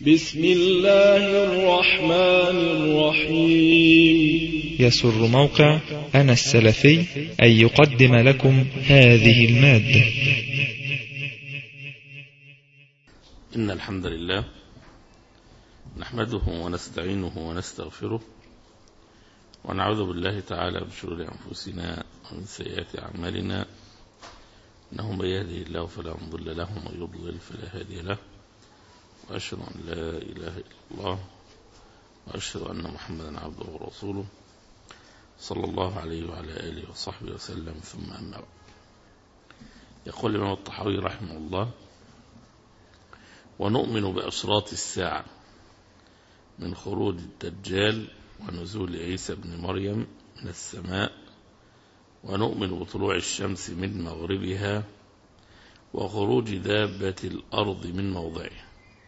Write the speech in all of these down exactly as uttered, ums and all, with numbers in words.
بسم الله الرحمن الرحيم. يسر موقع أنا السلفي أن يقدم لكم هذه المادة. إن الحمد لله نحمده ونستعينه ونستغفره ونعوذ بالله تعالى من شرور أنفسنا ومن سيئات أعمالنا، إنه من يهده الله فلا مضل له ومن يضلل فلا هادي له، وأشهد أن لا إله إلا الله وأشهد أن محمدا عبده ورسوله صلى الله عليه وعلى آله وصحبه وسلم، ثم أما بعد. يقول الإمام الطحاوي رحمه الله: ونؤمن بأشراط الساعة من خروج الدجال ونزول عيسى بن مريم من السماء، ونؤمن بطلوع الشمس من مغربها وخروج دابة الأرض من موضعها.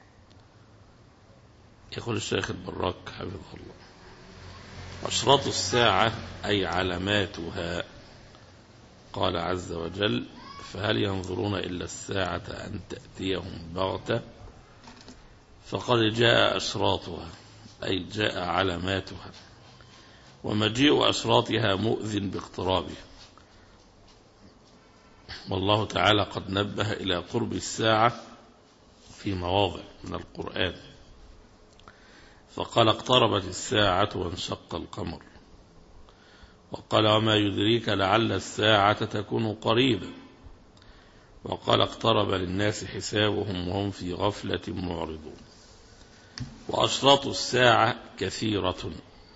يقول الشيخ البراك حفظه الله: أشراط الساعة أي علاماتها. قال عز وجل: فهل ينظرون إلا الساعة أن تأتيهم بغتة، فقد جاء أشراطها أي جاء علاماتها، ومجيء أشراطها مؤذن باقترابها. والله تعالى قد نبه إلى قرب الساعة في مواضع من القرآن، فقال: اقتربت الساعة وانشق القمر، وقال: وما يدريك لعل الساعة تكون قريبا، وقال: اقترب للناس حسابهم وهم في غفلة معرضون. وأشراط الساعة كثيرة،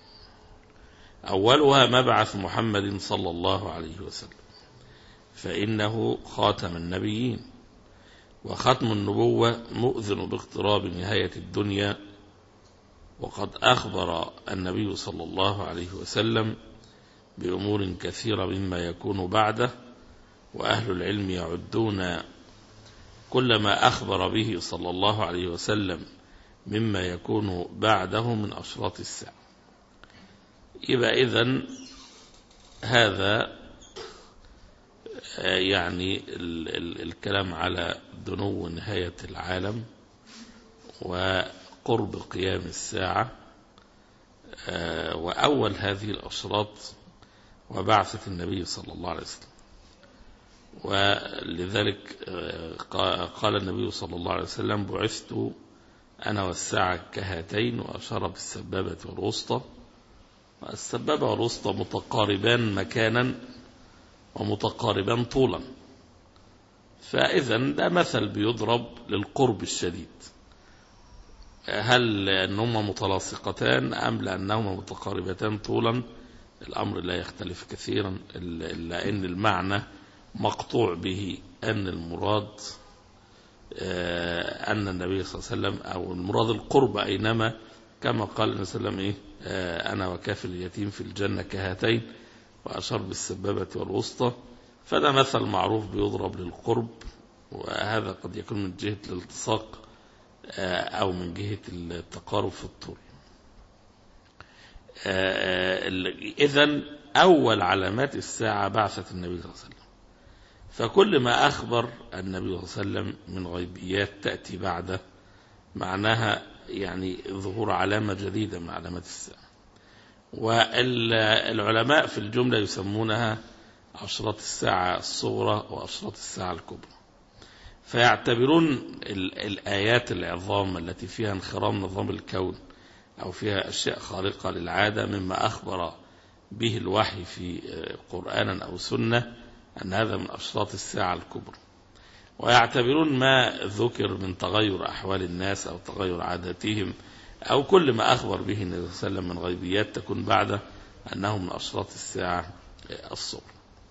أولها مبعث محمد صلى الله عليه وسلم، فإنه خاتم النبيين، وختم النبوة مؤذن باقتراب نهاية الدنيا. وقد أخبر النبي صلى الله عليه وسلم بأمور كثيرة مما يكون بعده، وأهل العلم يعدون كل ما أخبر به صلى الله عليه وسلم مما يكون بعده من أشراط الساعة. يبقى إذن هذا يعني ال ال الكلام على دنو نهاية العالم وقرب قيام الساعة، وأول هذه الأشراط وبعثة النبي صلى الله عليه وسلم. ولذلك قال النبي صلى الله عليه وسلم: بعثت أنا والساعة كهاتين، وأشار بالسبابة والوسطى. السبابة والوسطى متقاربان مكانا ومتقاربان طولا، فإذا ده مثل بيضرب للقرب الشديد. هل لأنهما متلاصقتان أم لأنهما متقاربتان طولا؟ الأمر لا يختلف كثيرا، إلا أن المعنى مقطوع به أن المراد أن النبي صلى الله عليه وسلم، أو المراد القرب أينما، كما قال النبي صلى الله عليه وسلم: إيه أنا وكافل اليتيم في الجنة كهاتين، وأشار بالسبابة والوسطى. فده مثل معروف بيضرب للقرب، وهذا قد يكون من جهة الالتصاق أو من جهة التقارب في الطول. إذن أول علامات الساعة بعثة النبي صلى الله عليه وسلم، فكل ما أخبر النبي صلى الله عليه وسلم من غيبيات تأتي بعده معناها يعني ظهور علامة جديدة من علامات الساعة. والعلماء في الجملة يسمونها أشراط الساعة الصغرى وأشراط الساعة الكبرى، فيعتبرون الآيات العظام التي فيها انخرام نظام الكون أو فيها أشياء خارقة للعادة مما أخبر به الوحي في قرآن أو سنة أن هذا من أشراط الساعة الكبرى، ويعتبرون ما ذكر من تغير أحوال الناس أو تغير عاداتهم أو كل ما أخبر به النبي صلى الله عليه وسلم من غيبيات تكون بعده أنه من أشراط الساعة الصغرى.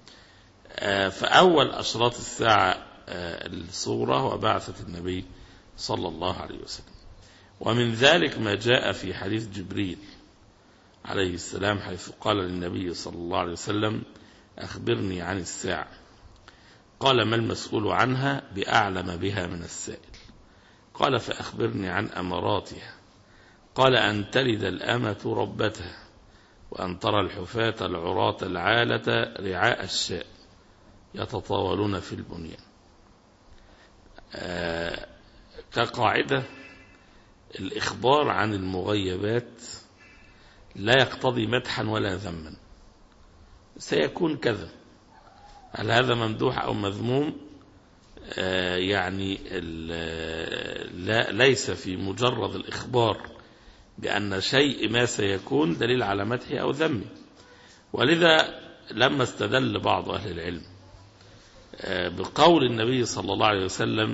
فأول أشراط الساعة الصغرى هو بعثة النبي صلى الله عليه وسلم. ومن ذلك ما جاء في حديث جبريل عليه السلام، حيث قال للنبي صلى الله عليه وسلم: أخبرني عن الساعة. قال: ما المسؤول عنها بأعلم بها من السائل. قال: فأخبرني عن أمراتها. قال: أن تلد الأمة ربتها، وأن ترى الحفاة العراة العالة رعاء الشاء يتطاولون في البنيان. كقاعدة الإخبار عن المغيبات لا يقتضي مدحا ولا ذما، سيكون كذا. هل هذا ممدوح أو مذموم؟ آه يعني لا ليس في مجرد الإخبار بأن شيء ما سيكون دليل على مدحه أو ذمه. ولذا لما استدل بعض أهل العلم آه بقول النبي صلى الله عليه وسلم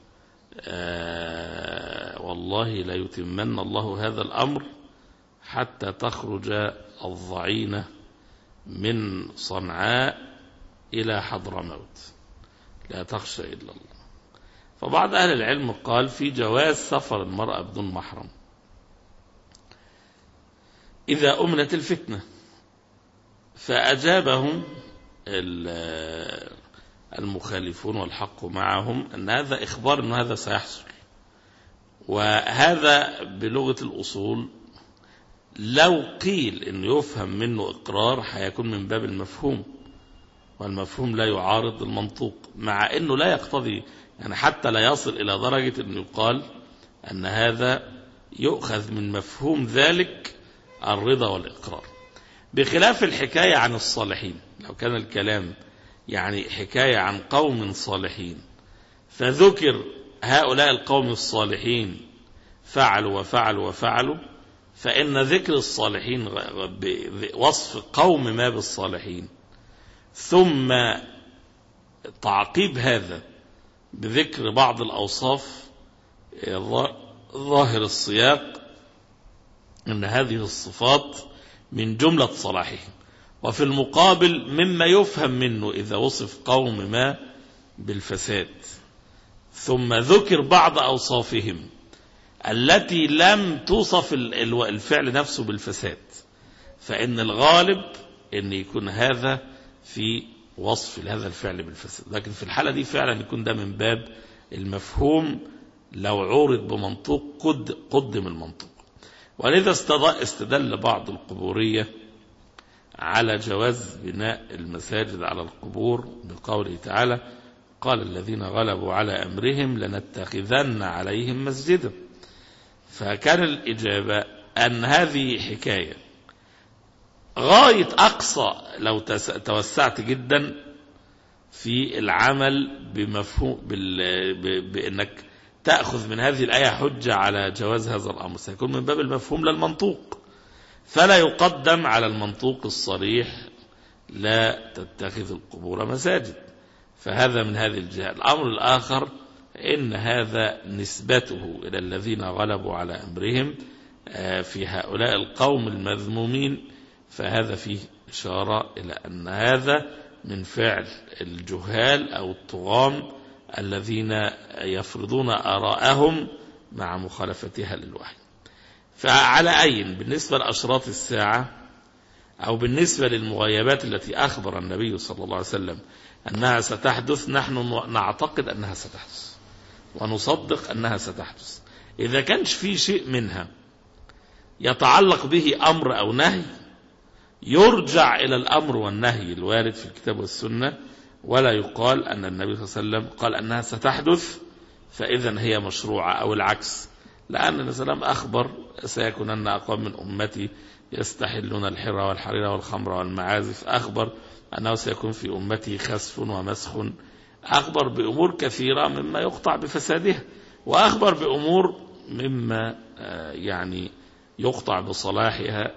آه والله لا يتمن الله هذا الأمر حتى تخرج الضعينة من صنعاء إلى حضرموت لا تخشى إلا الله، فبعض أهل العلم قال في جواز سفر المرأة بدون محرم إذا أمنت الفتنة، فأجابهم المخالفون والحق معهم أن هذا إخبار أن هذا سيحصل، وهذا بلغة الأصول لو قيل أن يفهم منه إقرار هيكون من باب المفهوم، والمفهوم لا يعارض المنطوق، مع أنه لا يقتضي يعني حتى لا يصل إلى درجة أن يقال أن هذا يؤخذ من مفهوم ذلك الرضا والإقرار، بخلاف الحكاية عن الصالحين. لو كان الكلام يعني حكاية عن قوم صالحين فذكر هؤلاء القوم الصالحين فعلوا وفعلوا وفعلوا، فإن ذكر الصالحين بوصف قوم ما بالصالحين ثم تعقيب هذا بذكر بعض الأوصاف ظاهر السياق أن هذه الصفات من جملة صلاحهم، وفي المقابل مما يفهم منه إذا وصف قوم ما بالفساد ثم ذكر بعض أوصافهم التي لم توصف الفعل نفسه بالفساد، فإن الغالب أن يكون هذا في وصف هذا الفعل بالفساد، لكن في الحالة دي فعلا يكون ده من باب المفهوم لو عورض بمنطوق قد قدم المنطوق. ولذا استدل بعض القبورية على جواز بناء المساجد على القبور بقوله تعالى قال الذين غلبوا على أمرهم لنتخذن عليهم مسجدا، فكان الإجابة أن هذه حكاية غاية أقصى لو توسعت جدا في العمل بمفهوم بأنك تأخذ من هذه الآية حجة على جواز هذا الأمر، سيكون من باب المفهوم للمنطوق، فلا يقدم على المنطوق الصريح لا تتخذ القبور مساجد، فهذا من هذه الجهة. الأمر الآخر إن هذا نسبته إلى الذين غلبوا على أمرهم في هؤلاء القوم المذمومين، فهذا فيه إشارة إلى أن هذا من فعل الجهال أو الطغام الذين يفرضون آراءهم مع مخالفتها للوحي. فعلى أي بالنسبة لأشراط الساعة أو بالنسبة للمغيبات التي أخبر النبي صلى الله عليه وسلم أنها ستحدث، نحن نعتقد أنها ستحدث ونصدق أنها ستحدث. إذا كانش في شيء منها يتعلق به أمر أو نهي يرجع إلى الأمر والنهي الوارد في الكتاب والسنة، ولا يقال أن النبي صلى الله عليه وسلم قال أنها ستحدث فإذا هي مشروعة أو العكس، لأن النبي صلى الله عليه وسلم أخبر سيكونن أقوام من أمتي يستحلون الحر والحرير والخمر والمعازف، أخبر أنه سيكون في أمتي خسف ومسخ، أخبر بأمور كثيرة مما يقطع بفسادها، وأخبر بأمور مما يعني يقطع بصلاحها،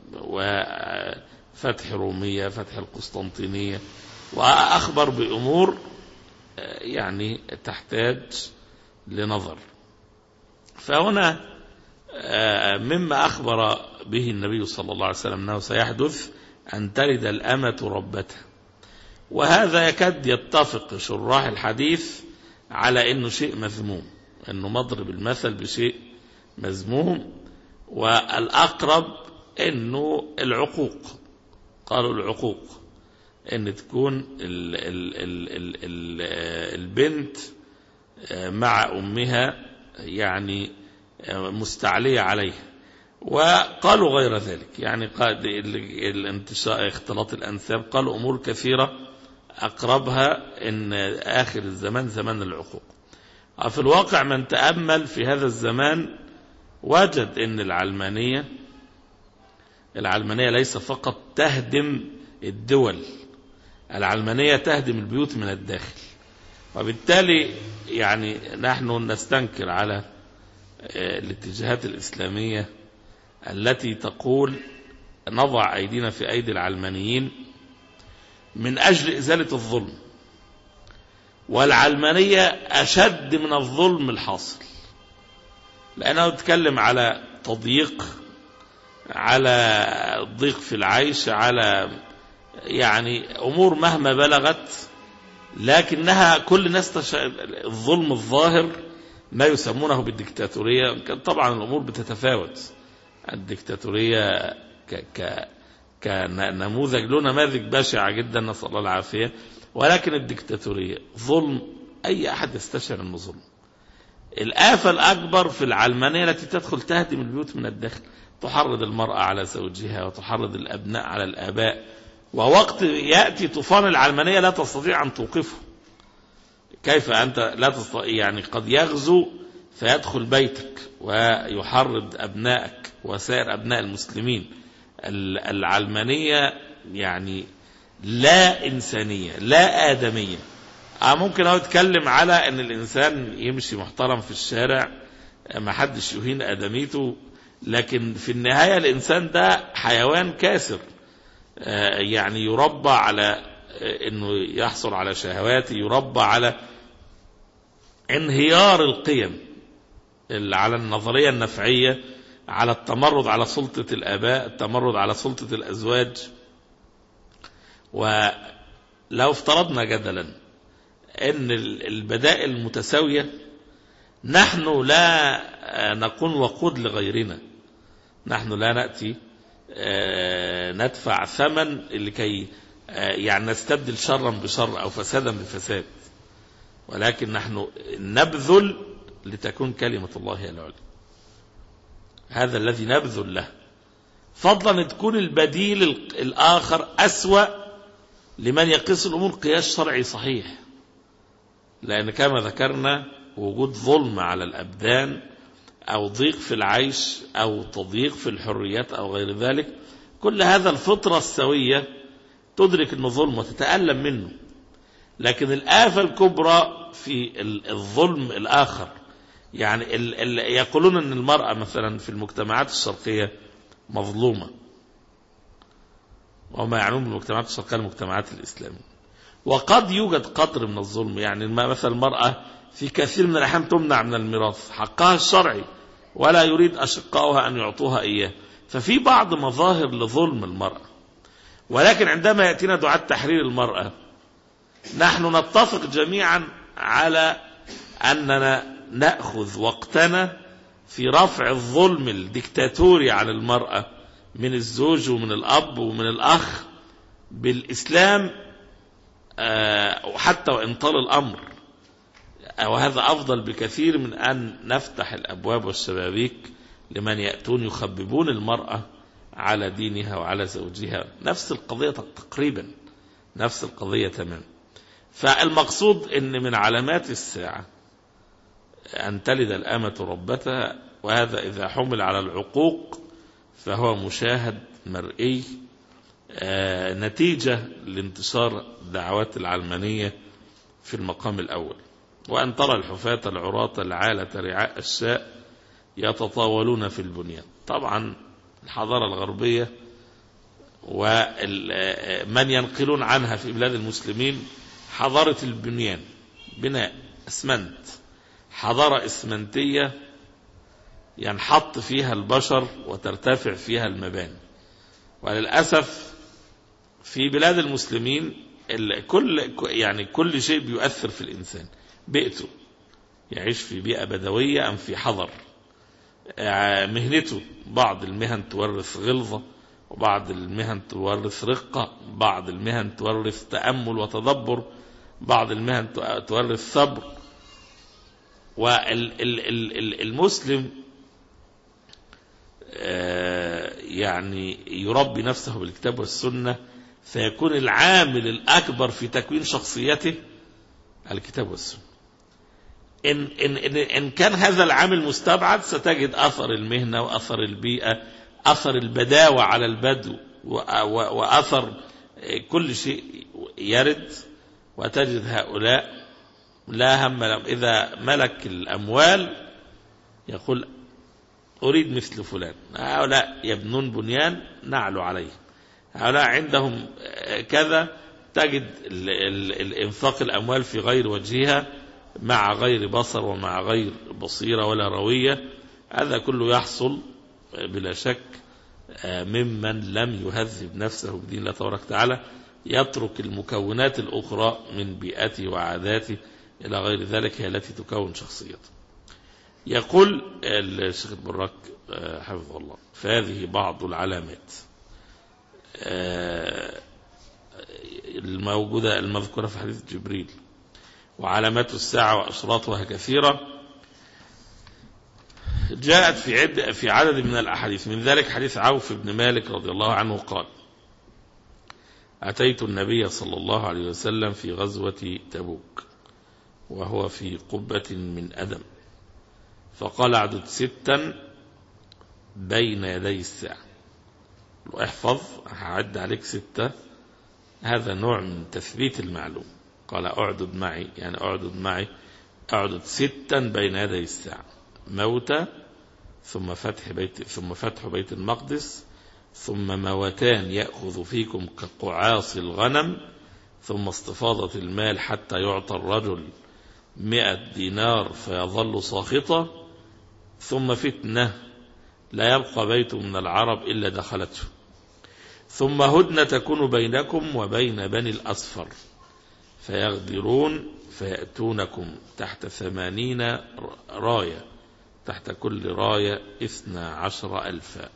وفتح رومية فتح القسطنطينية، وأخبر بأمور يعني تحتاج لنظر. فهنا مما أخبر به النبي صلى الله عليه وسلم أنه سيحدث أن تلد الأمة ربتها، وهذا يكاد يتفق شراح الحديث على أنه شيء مذموم، أنه مضرب المثل بشيء مذموم، والأقرب أنه العقوق، قالوا العقوق أن تكون ال ال ال ال ال البنت مع أمها يعني مستعلية عليها، وقالوا غير ذلك، يعني الانتشاء اختلاط الأنساب، قالوا أمور كثيرة أقربها أن آخر الزمان زمان العقوق. في الواقع من تأمل في هذا الزمان وجد ان العلمانية العلمانية ليس فقط تهدم الدول، العلمانية تهدم البيوت من الداخل. وبالتالي يعني نحن نستنكر على الاتجاهات الإسلامية التي تقول نضع أيدينا في أيدي العلمانيين من أجل إزالة الظلم، والعلمانية أشد من الظلم الحاصل، لأنه يتكلم على تضييق، على ضيق في العيش، على يعني أمور مهما بلغت، لكنها كل الناس تش... الظلم الظاهر ما يسمونه بالديكتاتورية. طبعا الأمور بتتفاوت، الديكتاتورية ك... ك... كنموذج له نماذج بشعة جدا نسأل الله العافية، ولكن الديكتاتورية ظلم أي أحد يستشعر أنه ظلم. الآفة الأكبر في العلمانية التي تدخل تهدم البيوت من الداخل، تحرض المرأة على زوجها وتحرض الأبناء على الآباء، ووقت يأتي طوفان العلمانية لا تستطيع أن توقفه. كيف أنت لا تستطيع؟ يعني قد يغزو فيدخل بيتك ويحرض أبنائك وسائر أبناء المسلمين. العلمانية يعني لا إنسانية، لا آدمية. ممكن هو يتكلم على أن الإنسان يمشي محترم في الشارع، ما حدش يهين آدميته، لكن في النهاية الإنسان ده حيوان كاسر، يعني يربى على أنه يحصل على شهواته، يربى على انهيار القيم، على النظرية النفعية، على التمرد على سلطة الآباء، التمرد على سلطة الأزواج. ولو افترضنا جدلا أن البدائل المتساوية، نحن لا نكون وقود لغيرنا، نحن لا نأتي ندفع ثمن لكي يعني نستبدل شرا بشر أو فسادا بفساد، ولكن نحن نبذل لتكون كلمة الله هي العليا. هذا الذي نبذل له، فضلا أن تكون البديل الآخر أسوأ لمن يقيس الأمور قياس شرعي صحيح، لأن كما ذكرنا وجود ظلم على الأبدان أو ضيق في العيش أو تضييق في الحريات أو غير ذلك، كل هذا الفطرة السوية تدرك أنه ظلم وتتألم منه. لكن الآفة الكبرى في الظلم الآخر، يعني ال ال يقولون أن المرأة مثلا في المجتمعات الشرقية مظلومة، وما يعنون بالمجتمعات الشرقية المجتمعات الإسلامية، وقد يوجد قدر من الظلم. يعني مثلا المرأة في كثير من الأحيان تمنع من الميراث، حقها الشرعي، ولا يريد أشقائها أن يعطوها إياه، ففي بعض مظاهر لظلم المرأة. ولكن عندما يأتينا دعاة تحرير المرأة، نحن نتفق جميعا على أننا نأخذ وقتنا في رفع الظلم الديكتاتوري على المرأة من الزوج ومن الأب ومن الأخ بالإسلام، وحتى وإن طال الأمر، وهذا أفضل بكثير من أن نفتح الأبواب والشبابيك لمن يأتون يخببون المرأة على دينها وعلى زوجها. نفس القضية تقريبا، نفس القضية تمام. فالمقصود أن من علامات الساعة أن تلد الأمة ربتها، وهذا إذا حمل على العقوق فهو مشاهد مرئي، آه نتيجة لانتشار دعوات العلمانية في المقام الأول. وأن ترى الحفاة العراة العالة رعاء الشاء يتطاولون في البنيان. طبعا الحضارة الغربية ومن ينقلون عنها في بلاد المسلمين حضارة البنيان، بناء اسمنت، حضارة اسمنتية ينحط فيها البشر وترتفع فيها المباني. وللأسف في بلاد المسلمين كل يعني كل شيء بيؤثر في الإنسان، بيئته، يعيش في بيئة بدوية أم في حضر، مهنته، بعض المهن تورث غلظة، وبعض المهن تورث رقة، بعض المهن تورث تأمل وتدبر، بعض المهن تورث صبر. والمسلم يعني يربي نفسه بالكتاب والسنة، فيكون العامل الأكبر في تكوين شخصيته الكتاب والسنة. إن, إن, إن, إن كان هذا العامل مستبعد ستجد أثر المهنة وأثر البيئة، أثر البداوة على البدو، وأثر كل شيء يرد، وتجد هؤلاء لا هم لهم. إذا ملك الأموال يقول أريد مثل فلان، هؤلاء يبنون بنيان نعلو عليه، هؤلاء عندهم كذا. تجد الانفاق الأموال في غير وجهها، مع غير بصر ومع غير بصيرة ولا روية. هذا كله يحصل بلا شك ممن لم يهذب نفسه بدين الله تبارك وتعالى، يترك المكونات الأخرى من بيئته وعاداته إلى غير ذلك هي التي تكون شخصيته. يقول الشيخ البراك حفظه الله: فهذه بعض العلامات الموجودة المذكورة في حديث جبريل، وعلامات الساعة وأشراطها كثيرة جاءت في عدة في عدد من الأحاديث. من ذلك حديث عوف بن مالك رضي الله عنه قال: أتيت النبي صلى الله عليه وسلم في غزوة تبوك وهو في قبة من أدم، فقال: اعدد ستا بين يدي الساعة. احفظ، هعد عليك ستة، هذا نوع من تثبيت المعلوم. قال: اعدد معي، يعني اعدد معي، اعدد ستا بين يدي الساعة: موتى، ثم فتح بيت ثم فتح بيت المقدس، ثم موتان يأخذ فيكم كقعاص الغنم، ثم استفاضة المال حتى يعطى الرجل مئة دينار فيظل ساخطة، ثم فتنة لا يبقى بيت من العرب إلا دخلته، ثم هدنة تكون بينكم وبين بني الأصفر فيغدرون فيأتونكم تحت ثمانين راية، تحت كل راية اثنا عشر ألفا.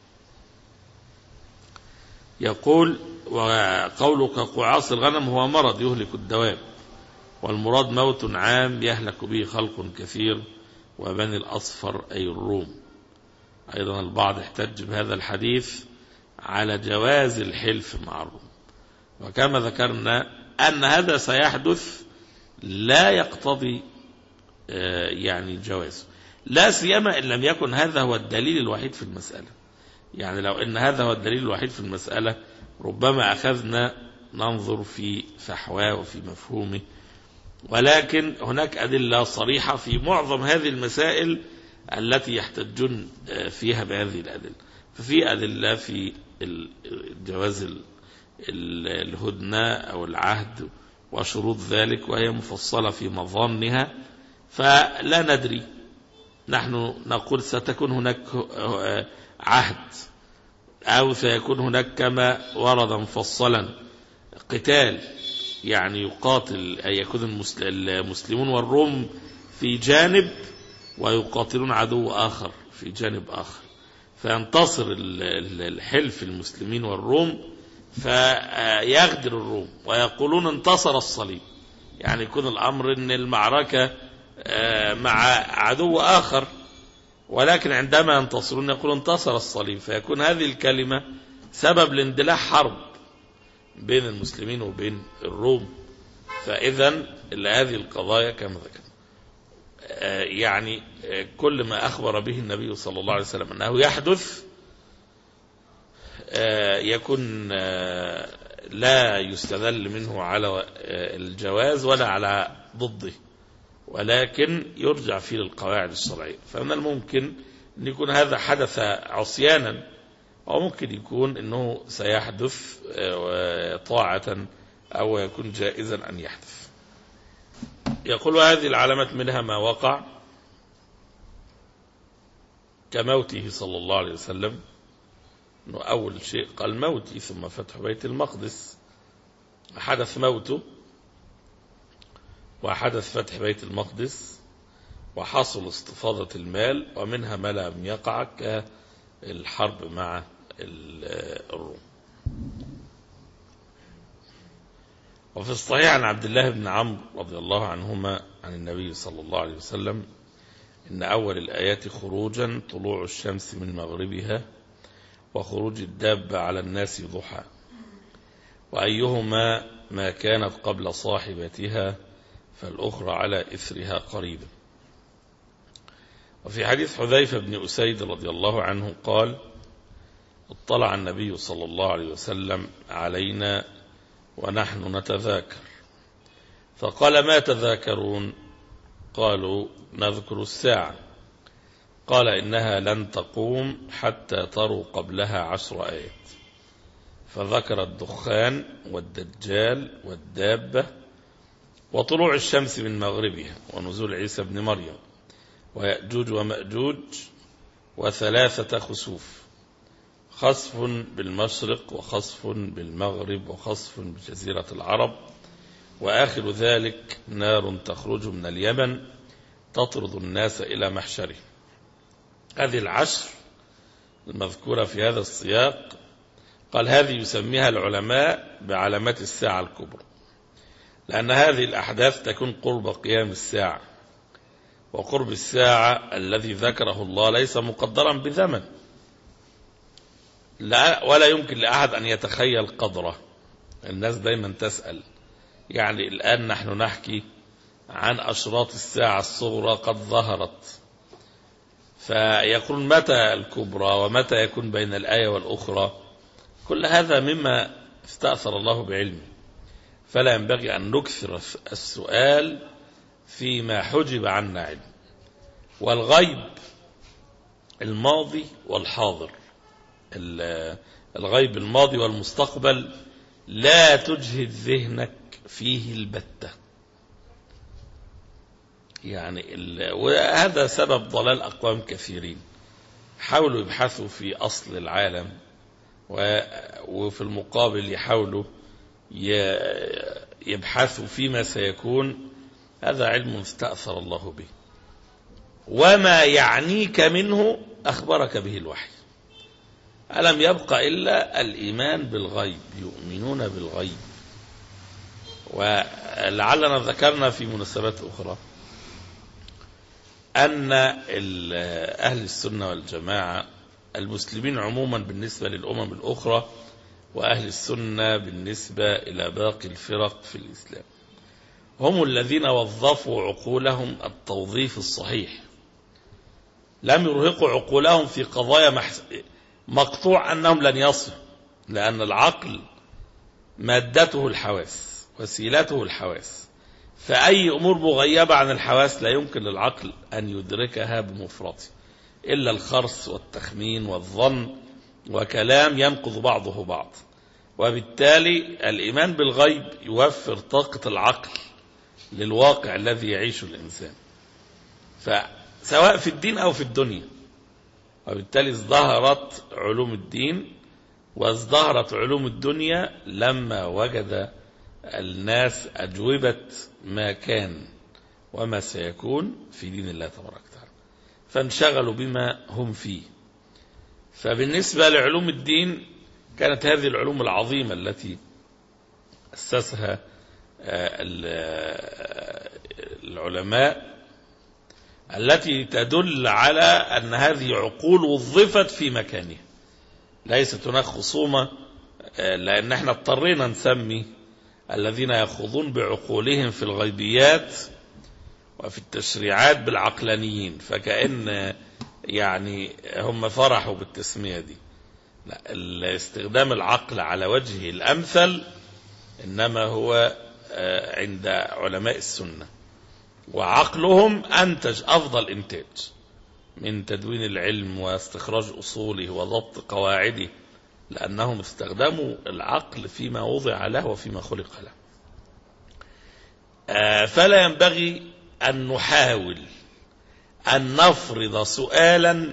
يقول: وقولك قعاص الغنم هو مرض يهلك الدواب، والمراد موت عام يهلك به خلق كثير، وبني الأصفر أي الروم. أيضا البعض احتج بهذا الحديث على جواز الحلف مع الروم، وكما ذكرنا أن هذا سيحدث لا يقتضي يعني الجواز، لا سيما إن لم يكن هذا هو الدليل الوحيد في المسألة. يعني لو أن هذا هو الدليل الوحيد في المسألة ربما أخذنا ننظر في فحواه وفي مفهومه، ولكن هناك أدلة صريحة في معظم هذه المسائل التي يحتجون فيها بهذه الأدلة. ففي أدلة في جواز الهدنة أو العهد وشروط ذلك، وهي مفصلة في مظانها، فلا ندري. نحن نقول ستكون هناك عهد، أو سيكون هناك كما ورد مفصلا قتال، يعني يقاتل أي يكون المسلمون والروم في جانب ويقاتلون عدو آخر في جانب آخر، فينتصر الحلف المسلمين والروم فيغدر الروم ويقولون انتصر الصليب، يعني يكون الأمر أن المعركة مع عدو آخر، ولكن عندما ينتصرون يقولون انتصر الصليب، فيكون هذه الكلمة سبب لاندلاع حرب بين المسلمين وبين الروم. فإذا هذه القضايا كما ذكرنا يعني كل ما أخبر به النبي صلى الله عليه وسلم أنه يحدث يكون لا يستدل منه على الجواز ولا على ضده، ولكن يرجع فيه للقواعد الشرعية. فمن الممكن أن يكون هذا حدث عصيانا، أو ممكن يكون أنه سيحدث طاعة، أو يكون جائزا أن يحدث. يقول: هذه العلامات منها ما وقع كموته صلى الله عليه وسلم، أنه أول شيء قال موتي، ثم فتح بيت المقدس، حدث موته وحدث فتح بيت المقدس وحصل استفاضة المال، ومنها ما لم يقع كالحرب مع الروم. وفي الصحيح عن عبد الله بن عمرو رضي الله عنهما عن النبي صلى الله عليه وسلم إن أول الآيات خروجا طلوع الشمس من مغربها، وخروج الدابة على الناس ضحى، وأيهما ما كانت قبل صاحبتها فالأخرى على إثرها قريبا. وفي حديث حذيفة بن أسيد رضي الله عنه قال: اطلع النبي صلى الله عليه وسلم علينا ونحن نتذاكر، فقال: ما تذاكرون؟ قالوا: نذكر الساعة. قال: إنها لن تقوم حتى تروا قبلها عشر آيات. فذكر الدخان والدجال والدابة وطلوع الشمس من مغربها ونزول عيسى بن مريم ويأجوج ومأجوج وثلاثة خسوف، خسف بالمشرق وخسف بالمغرب وخسف بجزيرة العرب، وآخر ذلك نار تخرج من اليمن تطرد الناس إلى محشره. هذه العشر المذكورة في هذا السياق قال هذه يسميها العلماء بعلامات الساعة الكبرى، لأن هذه الأحداث تكون قرب قيام الساعة، وقرب الساعة الذي ذكره الله ليس مقدرا بزمن، لا ولا يمكن لأحد أن يتخيل قدره. الناس دايما تسأل، يعني الآن نحن نحكي عن أشراط الساعة الصغرى قد ظهرت، فيقول متى الكبرى ومتى يكون بين الآية والأخرى؟ كل هذا مما استأثر الله بعلمه، فلا ينبغي أن نكثر السؤال فيما حجب عنا علم. والغيب الماضي والحاضر، الغيب الماضي والمستقبل لا تجهد ذهنك فيه البتة، يعني وهذا سبب ضلال أقوام كثيرين. حاولوا يبحثوا في أصل العالم وفي المقابل يحاولوا يبحثوا فيما سيكون. هذا علم استأثر الله به، وما يعنيك منه أخبرك به الوحي. ألم يبقى إلا الإيمان بالغيب، يؤمنون بالغيب. ولعلنا ذكرنا في مناسبات أخرى أن أهل السنة والجماعة، المسلمين عموما بالنسبة للأمم الأخرى، وأهل السنة بالنسبة إلى باقي الفرق في الإسلام، هم الذين وظفوا عقولهم التوظيف الصحيح، لم يرهقوا عقولهم في قضايا مقطوع أنهم لن يصلوا، لأن العقل مادته الحواس، وسيلته الحواس، فأي أمور مغيبة عن الحواس لا يمكن للعقل أن يدركها بمفرده، إلا الخرص والتخمين والظن وكلام ينقض بعضه بعض. وبالتالي الإيمان بالغيب يوفر طاقة العقل للواقع الذي يعيشه الإنسان، فسواء في الدين أو في الدنيا. وبالتالي ازدهرت علوم الدين وازدهرت علوم الدنيا لما وجد الناس أجوبة ما كان وما سيكون في دين الله تبارك وتعالى، فانشغلوا بما هم فيه. فبالنسبة لعلوم الدين كانت هذه العلوم العظيمة التي أسسها العلماء، التي تدل على أن هذه عقول وظفت في مكانها، ليست هناك خصومة، لأن احنا اضطرينا نسمي الذين يخوضون بعقولهم في الغيبيات وفي التشريعات بالعقلانيين، فكأن يعني هم فرحوا بالتسمية دي. لا، استخدام العقل على وجهه الأمثل إنما هو عند علماء السنة، وعقلهم أنتج أفضل إنتاج من تدوين العلم واستخراج أصوله وضبط قواعده، لأنهم استخدموا العقل فيما وضع له وفيما خلق له. فلا ينبغي أن نحاول أن نفرض سؤالا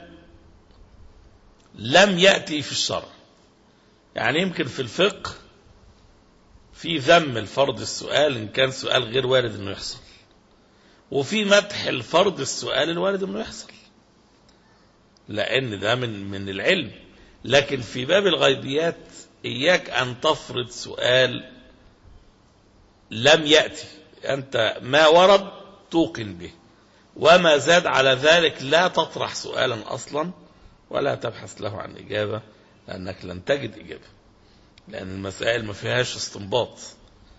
لم يأتي في الشرع. يعني يمكن في الفقه في ذم الفرض السؤال إن كان سؤال غير وارد أنه يحصل، وفي مدح الفرض السؤال الوارد أنه يحصل، لأن ده من من العلم. لكن في باب الغيبيات إياك أن تفرض سؤال لم يأتي، أنت ما ورد توقن به، وما زاد على ذلك لا تطرح سؤالا أصلا ولا تبحث له عن إجابة، لأنك لن تجد إجابة، لأن المسائل ما فيهاش استنباط،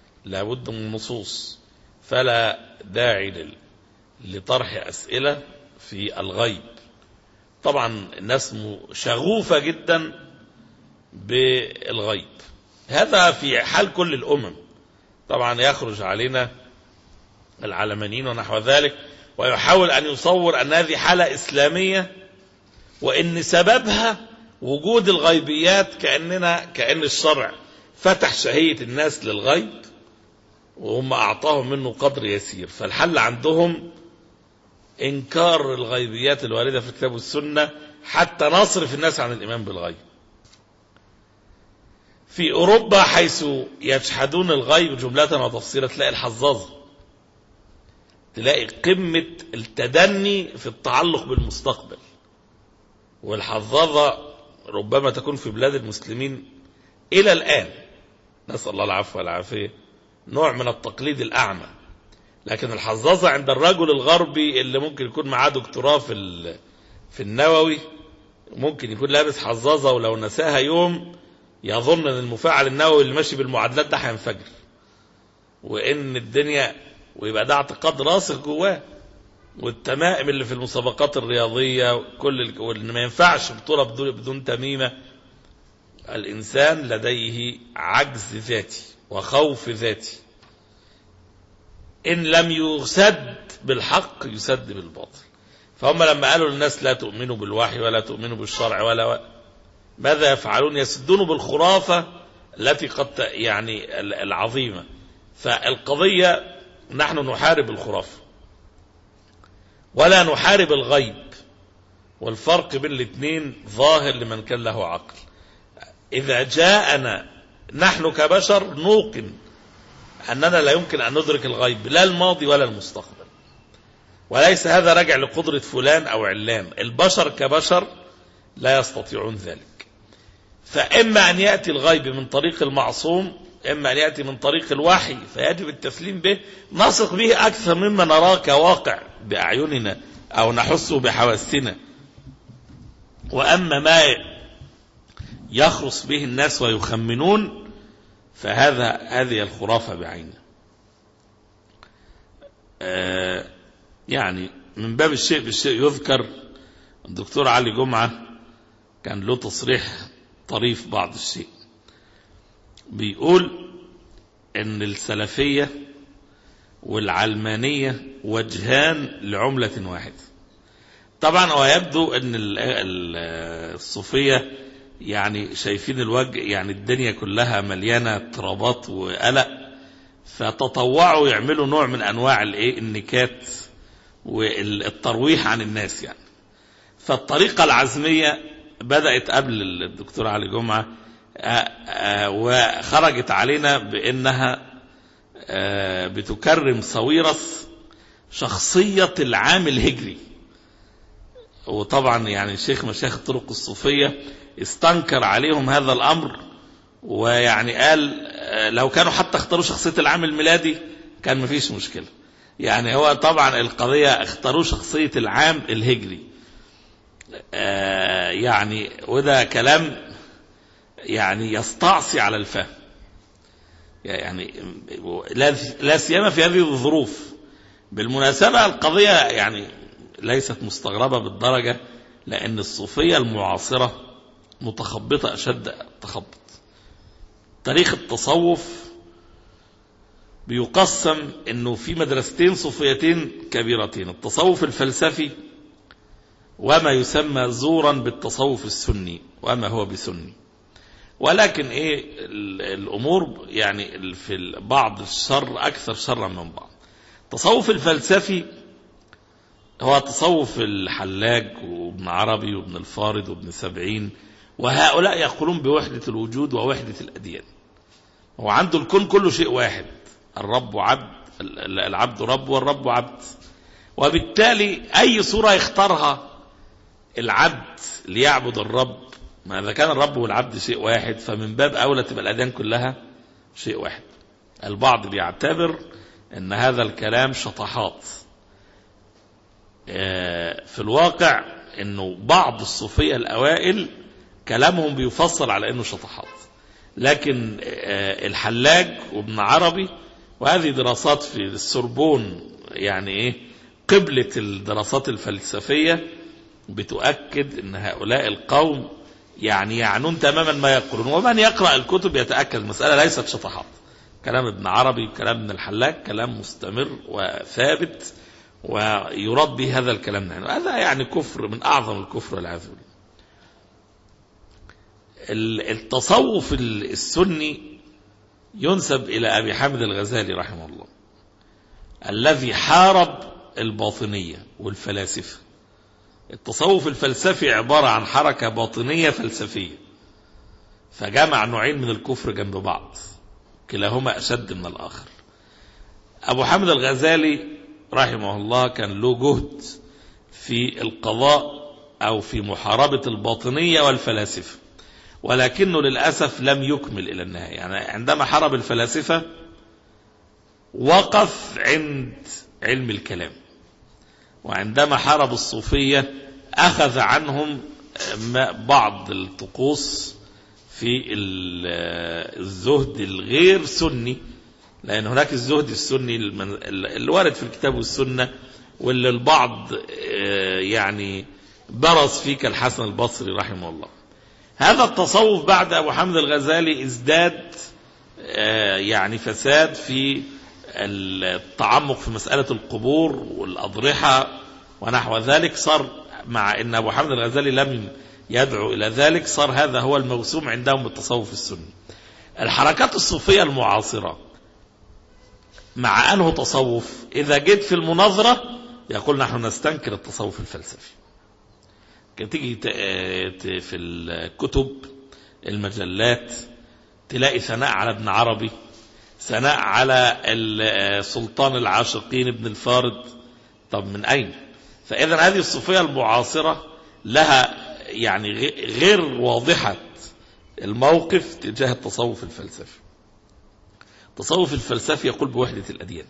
لابد من نصوص، فلا داعي لطرح أسئلة في الغيب. طبعا الناس شغوفة جدا بالغيب، هذا في حال كل الأمم. طبعا يخرج علينا العلمانيين ونحو ذلك ويحاول أن يصور أن هذه حالة إسلامية وإن سببها وجود الغيبيات، كأننا كأن الشرع فتح شهية الناس للغيب وهم أعطاهم منه قدر يسير، فالحل عندهم إنكار الغيبيات الواردة في الكتاب والسنة حتى نصرف الناس عن الإيمان بالغيب. في أوروبا حيث يجحدون الغيب جملة وتفصيلا تلاقي الحظاظة، تلاقي قمة التدني في التعلق بالمستقبل، والحظاظة ربما تكون في بلاد المسلمين إلى الآن، نسأل الله العفو والعافية، نوع من التقليد الأعمى. لكن الحظاظة عند الرجل الغربي اللي ممكن يكون معاه دكتوراه في في النووي، ممكن يكون لابس حظاظة ولو نساها يوم يظن ان المفاعل النووي اللي ماشي بالمعادلات ده هينفجر، وان الدنيا، ويبقى ده اعتقاد راسخ جواه. والتمائم اللي في المسابقات الرياضية كل وان ما ينفعش بطولة بدون, بدون تميمة. الإنسان لديه عجز ذاتي وخوف ذاتي، إن لم يسد بالحق يسد بالباطل. فهم لما قالوا للناس لا تؤمنوا بالوحي ولا تؤمنوا بالشرع ولا ماذا يفعلون؟ يسدون بالخرافة التي قد يعني العظيمة. فالقضية نحن نحارب الخرافة ولا نحارب الغيب، والفرق بين الاثنين ظاهر لمن كان له عقل. إذا جاءنا نحن كبشر نوقن أننا لا يمكن أن ندرك الغيب، لا الماضي ولا المستقبل، وليس هذا راجع لقدرة فلان أو علان. البشر كبشر لا يستطيعون ذلك. فإما أن يأتي الغيب من طريق المعصوم، إما أن يأتي من طريق الوحي فيجب التسليم به، نثق به أكثر مما نراه كواقع بأعيننا أو نحسه بحواسنا. وأما ما يخرص به الناس ويخمنون فهذا هذه الخرافة بعينها. آه يعني من باب الشيء بالشيء يذكر الدكتور علي جمعة كان له تصريح طريف بعض الشيء، بيقول ان السلفية والعلمانية وجهان لعملة واحدة. طبعا هو يبدو ان الصوفية يعني شايفين الوجه، يعني الدنيا كلها مليانة اضطرابات وقلق، فتطوعوا يعملوا نوع من انواع الايه النكات والترويح عن الناس يعني. فالطريقة العزمية بدأت قبل الدكتور علي جمعة وخرجت علينا بأنها بتكرم صويرس شخصية العام الهجري. وطبعا يعني الشيخ مشايخ الطرق الصوفية استنكر عليهم هذا الأمر، ويعني قال لو كانوا حتى اختاروا شخصية العام الميلادي كان مفيش مشكلة. يعني هو طبعا القضية اختاروا شخصية العام الهجري، آه يعني وده كلام يعني يستعصي على الفهم، يعني لا سيما في هذه الظروف. بالمناسبة القضية يعني ليست مستغربة بالدرجة، لأن الصوفية المعاصرة متخبطة أشد تخبط. تاريخ التصوف بيقسم انه في مدرستين صوفيتين كبيرتين، التصوف الفلسفي وما يسمى زورا بالتصوف السني وما هو بسني. ولكن ايه الامور يعني في بعض الشر اكثر شرا من بعض. التصوف الفلسفي هو تصوف الحلاج وابن عربي وابن الفارض وابن سبعين، وهؤلاء يقولون بوحدة الوجود ووحدة الأديان. هو عنده الكون كله شيء واحد، الرب وعبد، العبد رب والرب عبد، وبالتالي أي صورة يختارها العبد ليعبد الرب، ما إذا كان الرب والعبد شيء واحد فمن باب أولى تبقى الأديان كلها شيء واحد. البعض بيعتبر أن هذا الكلام شطحات. في الواقع أنه بعض الصوفية الأوائل كلامهم بيفصل على أنه شطحات، لكن الحلاج وابن عربي وهذه دراسات في السوربون يعني إيه قبلة الدراسات الفلسفية بتؤكد ان هؤلاء القوم يعني يعنون تماما ما يقولون، ومن يقرأ الكتب يتأكد المسألة ليست شطحات. كلام ابن عربي، كلام ابن الحلاج، كلام مستمر وثابت ويراد به هذا الكلام. هذا يعني كفر من أعظم الكفر والعياذ بالله. التصوف السني ينسب إلى أبي حامد الغزالي رحمه الله، الذي حارب الباطنية والفلاسفة. التصوف الفلسفي عبارة عن حركة باطنية فلسفية، فجمع نوعين من الكفر جنب بعض كلاهما أشد من الآخر. أبو حامد الغزالي رحمه الله كان له جهد في القضاء أو في محاربة الباطنية والفلاسفة، ولكنه للأسف لم يكمل إلى النهاية. يعني عندما حارب الفلاسفة وقف عند علم الكلام، وعندما حارب الصوفية أخذ عنهم بعض الطقوس في الزهد الغير سني، لأن هناك الزهد السني اللي وارد في الكتاب والسنة، واللي البعض يعني برز فيه كالحسن البصري رحمه الله. هذا التصوف بعد أبو حامد الغزالي ازداد يعني فساد في التعمق في مسألة القبور والأضرحة ونحو ذلك. صار مع أن أبو حامد الغزالي لم يدعو إلى ذلك، صار هذا هو الموسوم عندهم بالتصوف السني. الحركات الصوفية المعاصرة مع أنه تصوف، إذا جيت في المناظرة يقول نحن نستنكر التصوف الفلسفي. تيجي في الكتب المجلات تلاقي ثناء على ابن عربي، ثناء على سلطان العاشقين ابن الفارض. طب من أين؟ فإذا هذه الصوفية المعاصرة لها يعني غير واضحة الموقف تجاه التصوف الفلسفي. التصوف الفلسفي يقول بوحدة الأديان.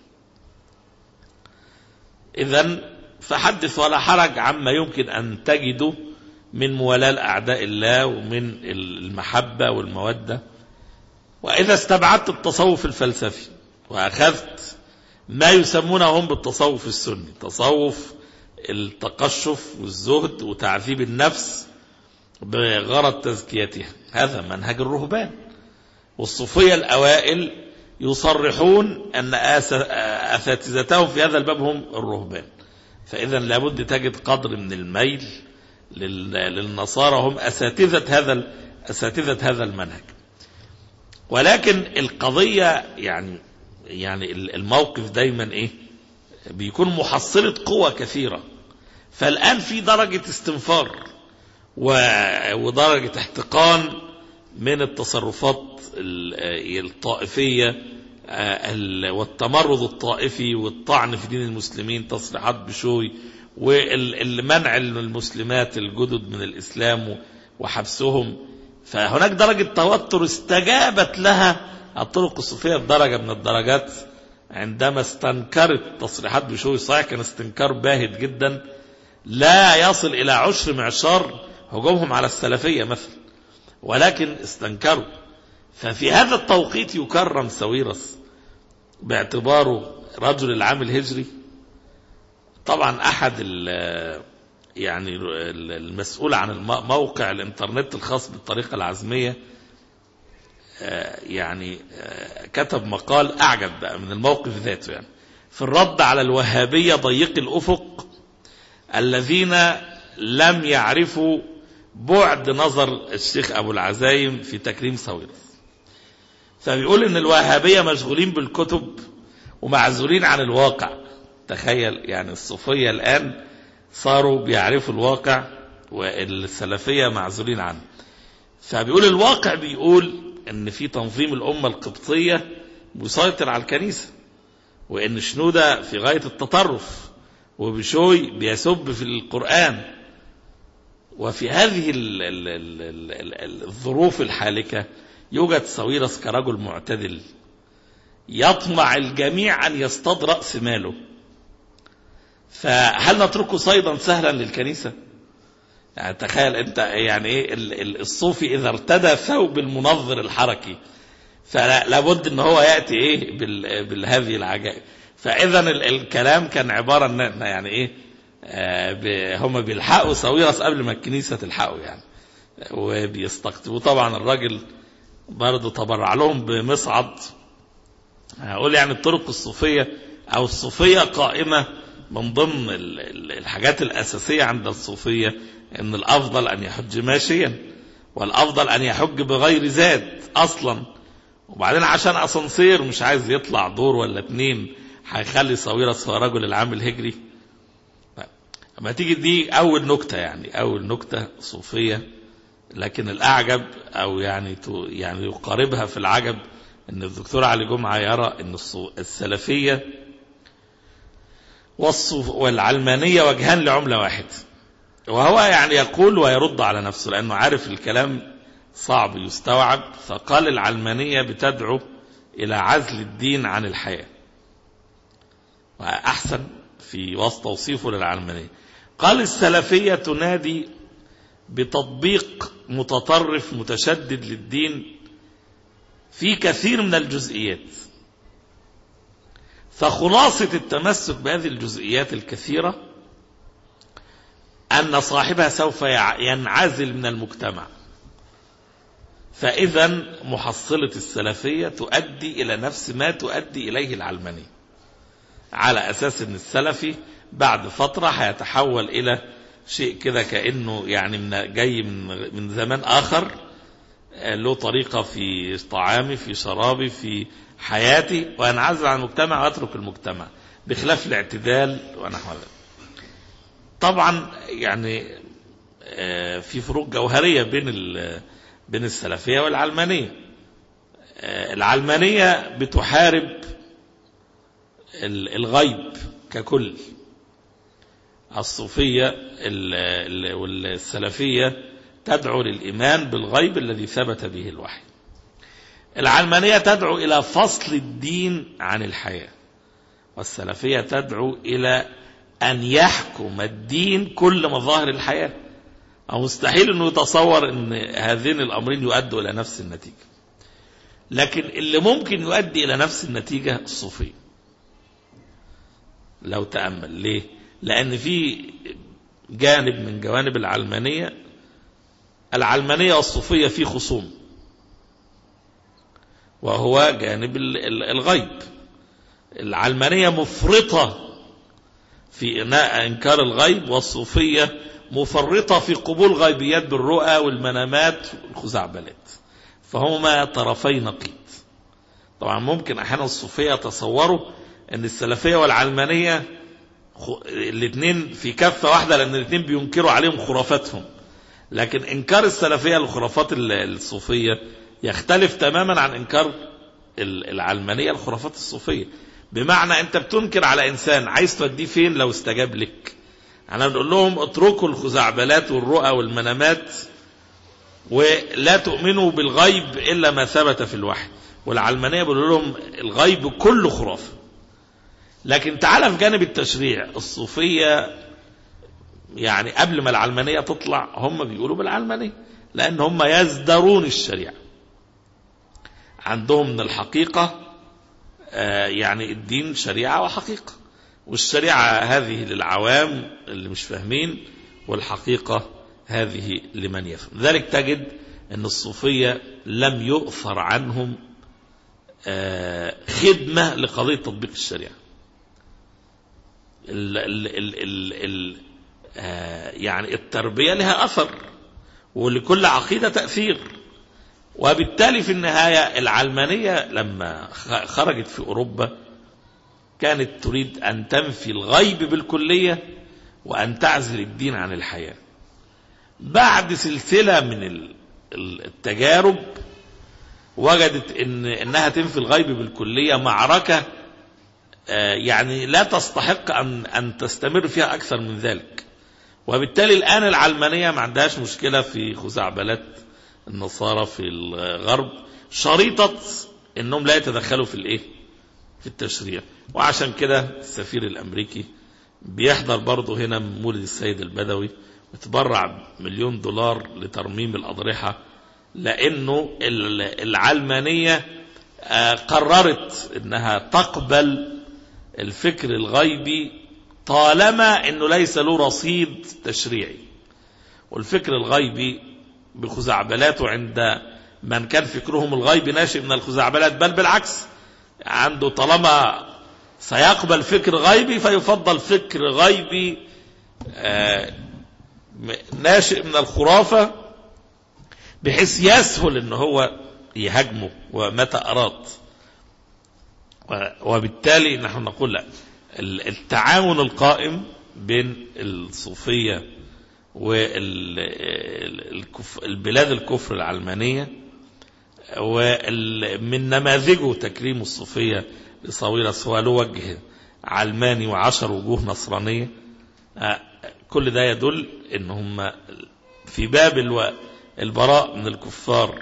إذن فحدث ولا حرج عما يمكن أن تجده من موالاة أعداء الله ومن المحبة والمودة. وإذا استبعدت التصوف الفلسفي وأخذت ما يسمونه هم بالتصوف السني، تصوف التقشف والزهد وتعذيب النفس بغرض تزكيتها، هذا منهج الرهبان. والصوفية الأوائل يصرحون أن أساتذتهم في هذا الباب هم الرهبان. فإذا لابد تجد قدر من الميل للنصارى، هم أساتذة هذا أساتذة هذا المنهج. ولكن القضية يعني يعني الموقف دايما إيه؟ بيكون محصلة قوة كثيرة. فالآن في درجة استنفار ودرجة احتقان من التصرفات الطائفية والتمرد الطائفي والطعن في دين المسلمين، تصريحات بشوي والمنع المسلمات الجدد من الإسلام وحبسهم. فهناك درجة توتر استجابت لها الطرق الصوفية بدرجة من الدرجات عندما استنكرت تصريحات بشوي. صحيح كان استنكار باهت جدا لا يصل إلى عشر معشار هجومهم على السلفية مثلا، ولكن استنكروا. ففي هذا التوقيت يكرم ساويرس باعتباره رجل العام الهجري. طبعا أحد يعني المسؤول عن موقع الانترنت الخاص بالطريقة العزمية يعني كتب مقال أعجب بقى من الموقف ذاته، يعني في الرد على الوهابية ضيق الأفق الذين لم يعرفوا بعد نظر الشيخ أبو العزايم في تكريم ساويرس. فبيقول إن الوهابية مشغولين بالكتب ومعزولين عن الواقع. تخيل يعني الصوفية الآن صاروا بيعرفوا الواقع والسلفية معزولين عنه. فبيقول الواقع بيقول ان في تنظيم الأمة القبطية بيسيطر على الكنيسة، وان شنودة في غاية التطرف، وبشوي بيسب في القرآن. وفي هذه ال ال ال ال الظروف الحالكة يوجد ساويرس كرجل معتدل يطمع الجميع أن يصطاد رأس ماله. فهل نتركه صيدا سهلا للكنيسة؟ يعني تخيل انت يعني ايه الصوفي اذا ارتدى ثوب المنظر الحركي فلا بد ان هو يأتي ايه بهذه العجائب. فإذا الكلام كان عبارة ان يعني ايه آه هم بيلحقوا ساويرس قبل ما الكنيسة تلحقوا يعني، وبيستقطبوا. طبعا الراجل برضه تبرع لهم بمصعد. هقول يعني الطرق الصوفية او الصوفية قائمة من ضمن الحاجات الأساسية عند الصوفية ان الافضل ان يحج ماشيا، والافضل ان يحج بغير زاد اصلا. وبعدين عشان اسانسير مش عايز يطلع دور ولا اتنين هيخلي ساويرس هو رجل العام الهجري. اما تيجي دي اول نكتة يعني اول نكتة صوفية. لكن الاعجب او يعني يعني يقاربها في العجب ان الدكتور علي جمعة يرى ان السلفية والعلمانية وجهان لعملة واحدة، وهو يعني يقول ويرد على نفسه لأنه عارف الكلام صعب يستوعب. فقال العلمانية بتدعو إلى عزل الدين عن الحياة، وأحسن في وسط توصيفه للعلمانية قال السلفية تنادي بتطبيق متطرف متشدد للدين في كثير من الجزئيات، فخلاصة التمسك بهذه الجزئيات الكثيرة أن صاحبها سوف ينعزل من المجتمع. فإذا محصلة السلفية تؤدي إلى نفس ما تؤدي إليه العلمانية، على أساس أن السلفي بعد فترة هيتحول إلى شيء كده كأنه يعني من جاي من من زمان آخر، له طريقة في طعامي في شرابي في حياتي، وينعزل عن المجتمع ويترك المجتمع، بخلاف الاعتدال ونحو ذلك. طبعا يعني في فروق جوهرية بين بين السلفية والعلمانية. العلمانية بتحارب الغيب ككل، الصوفية والسلفية تدعو للإيمان بالغيب الذي ثبت به الوحي. العلمانية تدعو إلى فصل الدين عن الحياة، والسلفية تدعو إلى أن يحكم الدين كل مظاهر الحياة. أو مستحيل أنه يتصور أن هذين الأمرين يؤدوا إلى نفس النتيجة، لكن اللي ممكن يؤدي إلى نفس النتيجة الصوفية لو تأمل. ليه؟ لأن في جانب من جوانب العلمانية العلمانية والصوفية في خصوم، وهو جانب الغيب. العلمانية مفرطة في إنكار الغيب، والصوفية مفرطة في قبول غيبيات بالرؤى والمنامات والخزعبلات، فهما طرفي نقيض. طبعا ممكن أحيانا الصوفية تصوروا أن السلفية والعلمانية الاثنين في كفة واحدة، لأن الاثنين بينكروا عليهم خرافاتهم، لكن إنكار السلفية لخرافات الصوفية يختلف تماما عن إنكار العلمانية لخرافات الصوفية. بمعنى أنت بتنكر على إنسان عايز توديه فين لو استجاب لك. أنا بنقول لهم اتركوا الخزعبلات والرؤى والمنامات ولا تؤمنوا بالغيب إلا ما ثبت في الوحي، والعلمانية بيقولوا لهم الغيب كله خرافة. لكن تعال في جانب التشريع، الصوفية يعني قبل ما العلمانية تطلع هم بيقولوا بالعلمانية، لأن هم يزدرون الشريعة. عندهم من الحقيقة يعني الدين شريعة وحقيقة، والشريعة هذه للعوام اللي مش فاهمين، والحقيقة هذه لمن يفهم. ذلك تجد أن الصوفية لم يؤثر عنهم خدمة لقضية تطبيق الشريعة. ال ال ال ال ال يعني التربية لها أثر، ولكل عقيدة تأثير. وبالتالي في النهاية العلمانية لما خرجت في أوروبا كانت تريد أن تنفي الغيب بالكلية وأن تعزل الدين عن الحياة. بعد سلسلة من التجارب وجدت إن إنها تنفي الغيب بالكلية معركة يعني لا تستحق أن أن تستمر فيها أكثر من ذلك. وبالتالي الآن العلمانية ما عندهاش مشكلة في خزعبلات النصارى في الغرب، شريطة إنهم لا يتدخلوا في الإيه في التشريع. وعشان كده السفير الأمريكي بيحضر برضه هنا مولد السيد البدوي، وتبرع مليون دولار لترميم الأضرحة، لأنه العلمانية قررت إنها تقبل الفكر الغيبي طالما انه ليس له رصيد تشريعي. والفكر الغيبي بخزعبلاته عند من كان فكرهم الغيبي ناشئ من الخزعبلات، بل بالعكس عنده طالما سيقبل فكر غيبي فيفضل فكر غيبي ناشئ من الخرافة، بحيث يسهل ان هو يهاجمه ومتى أراد. وبالتالي نحن نقول لا، التعاون القائم بين الصوفية والبلاد الكفر العلمانية، ومن نماذجه تكريم الصوفية لصويرة سواء له وجه علماني وعشر وجوه نصرانية، كل ده يدل ان هم في باب البراء من الكفار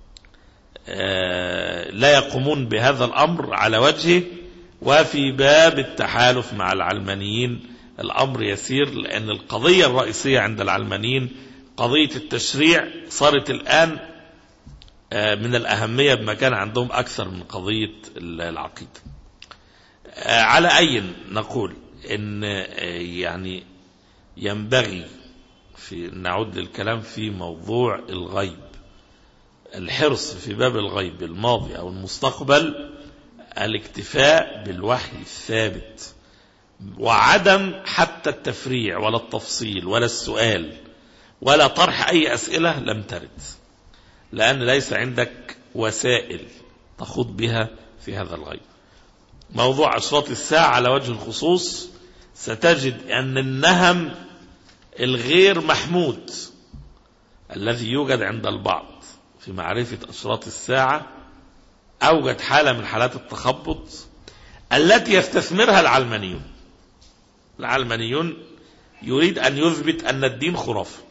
لا يقومون بهذا الأمر على وجهه، وفي باب التحالف مع العلمانيين الأمر يسير، لأن القضية الرئيسية عند العلمانيين قضية التشريع صارت الآن من الأهمية بمكان عندهم أكثر من قضية العقيدة. على أي نقول إن يعني ينبغي في نعود للكلام في موضوع الغيب، الحرص في باب الغيب الماضي أو المستقبل، الاكتفاء بالوحي الثابت، وعدم حتى التفريع ولا التفصيل ولا السؤال ولا طرح أي أسئلة لم ترد، لأن ليس عندك وسائل تخوض بها في هذا الغيب. موضوع أشراط الساعة على وجه الخصوص ستجد أن النهم الغير محمود الذي يوجد عند البعض في معرفة أشراط الساعة أوجد حالة من حالات التخبط التي يستثمرها العلمانيون. العلمانيون يريد أن يثبت أن الدين خرافة،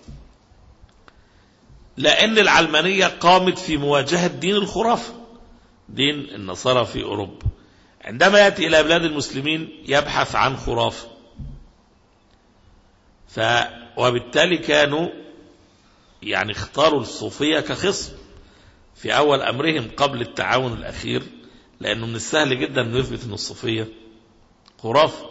لأن العلمانية قامت في مواجهة دين الخرافة، دين النصارى في أوروبا. عندما يأتي إلى بلاد المسلمين يبحث عن خرافة، ف وبالتالي كانوا يعني اختاروا الصوفية كخصم في أول أمرهم قبل التعاون الأخير، لأنه من السهل جدا أن يثبت أن الصوفية خرافة.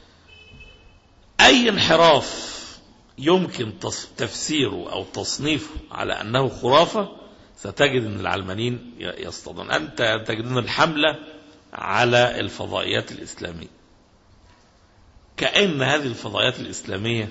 أي انحراف يمكن تفسيره أو تصنيفه على أنه خرافة ستجد أن العلمانيين يصطدون. أنت تجدون الحملة على الفضائيات الإسلامية كأن هذه الفضائيات الإسلامية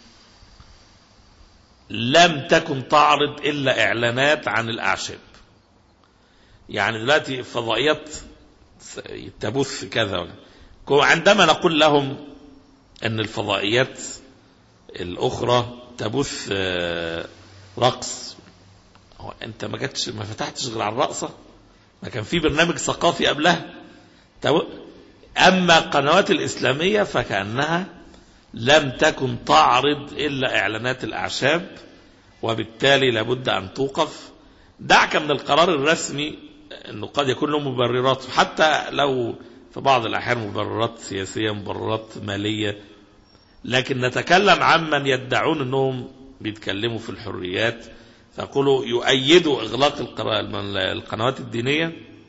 لم تكن تعرض إلا إعلانات عن الأعشاب. يعني دلوقتي الفضائيات تبث كذا، عندما نقول لهم أن الفضائيات الأخرى تبث رقص، أنت ما جاتش ما فتحتش غير على الرقصة، ما كان في برنامج ثقافي قبلها. أما قنوات الإسلامية فكأنها لم تكن تعرض إلا إعلانات الأعشاب، وبالتالي لابد أن توقف. دعك من القرار الرسمي أنه قد يكون له مبررات، حتى لو في بعض الأحيان مبررات سياسية، مبررات مالية، لكن نتكلم عمن يدعون أنهم بيتكلموا في الحريات، فيقولوا يؤيدوا إغلاق القنوات الدينية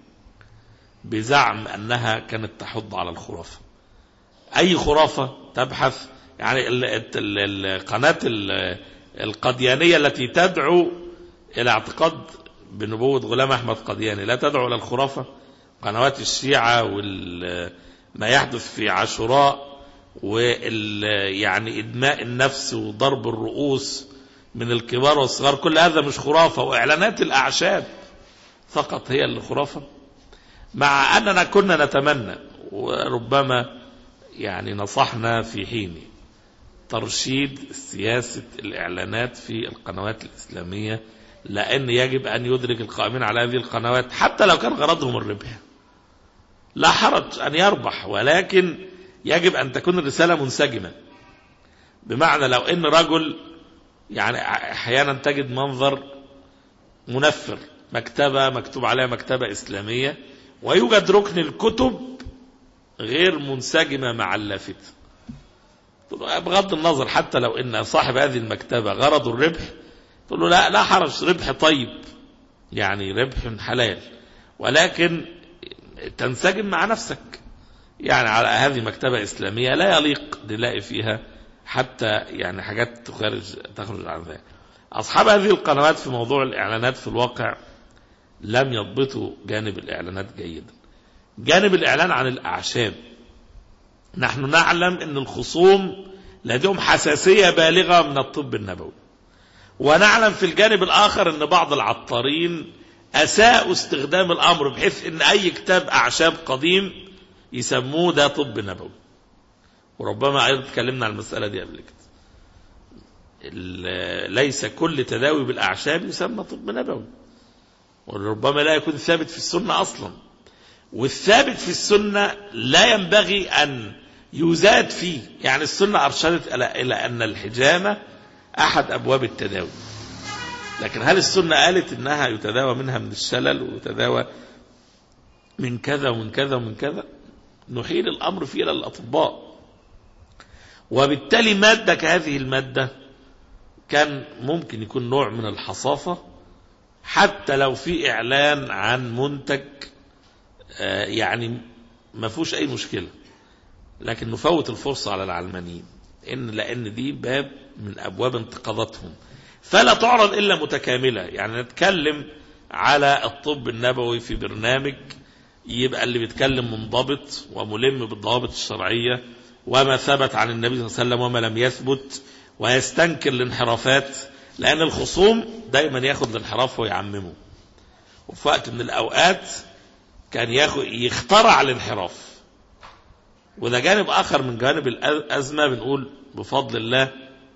بزعم أنها كانت تحض على الخرافة. أي خرافة تبحث؟ يعني القناة القديانية التي تدعو إلى اعتقاد بنبوة غلام أحمد قدياني لا تدعو إلى الخرافة. قنوات الشيعة وما يحدث في عاشوراء ويعني إدماء النفس وضرب الرؤوس من الكبار والصغار، كل هذا مش خرافة. وإعلانات الأعشاب فقط هي اللي خرافة، مع أننا كنا نتمنى وربما يعني نصحنا في حين ترشيد سياسة الإعلانات في القنوات الإسلامية، لأن يجب أن يدرك القائمين على هذه القنوات حتى لو كان غرضهم الربح، لا حرج أن يربح، ولكن يجب أن تكون الرسالة منسجمة. بمعنى لو أن رجل يعني أحيانا تجد منظر منفر، مكتبة مكتوب عليها مكتبة إسلامية، ويوجد ركن الكتب غير منسجمة مع اللافتة، بغض النظر حتى لو ان صاحب هذه المكتبة غرض الربح، تقول له لا لا حرج، ربح طيب، يعني ربح حلال، ولكن تنسجم مع نفسك. يعني على هذه مكتبة إسلامية لا يليق نلاقي فيها حتى يعني حاجات تخرج تخرج عن ذلك. أصحاب هذه القنوات في موضوع الإعلانات في الواقع لم يضبطوا جانب الإعلانات جيدا. جانب الإعلان عن الأعشاب، نحن نعلم أن الخصوم لديهم حساسية بالغة من الطب النبوي، ونعلم في الجانب الآخر أن بعض العطارين أساءوا استخدام الأمر بحيث أن أي كتاب أعشاب قديم يسموه ده طب نبوي. وربما أيضا تكلمنا عن المسألة دي قبل كده. ليس كل تداوي بالأعشاب يسمى طب نبوي، وربما لا يكون ثابت في السنة أصلا. والثابت في السنة لا ينبغي أن يزاد فيه. يعني السنة أرشدت إلى أن الحجامة أحد أبواب التداوي، لكن هل السنة قالت إنها يتداوى منها من الشلل ويتداوى من كذا ومن كذا ومن كذا؟ نحيل الأمر فيه إلى الأطباء. وبالتالي مادة كهذه المادة كان ممكن يكون نوع من الحصافة، حتى لو في إعلان عن منتج يعني ما فيهوش أي مشكلة، لكن نفوت الفرصة على العلمانيين، إن لأن دي باب من أبواب انتقاضاتهم، فلا تعرض إلا متكاملة. يعني نتكلم على الطب النبوي في برنامج يبقى اللي بيتكلم منضبط وملم بالضوابط الشرعية وما ثبت عن النبي صلى الله عليه وسلم وما لم يثبت، ويستنكر الانحرافات، لأن الخصوم دايما ياخد الانحراف ويعممه. وفي وقت من الأوقات كان ياخد يخترع الانحراف. وده جانب آخر من جانب الأزمة. بنقول بفضل الله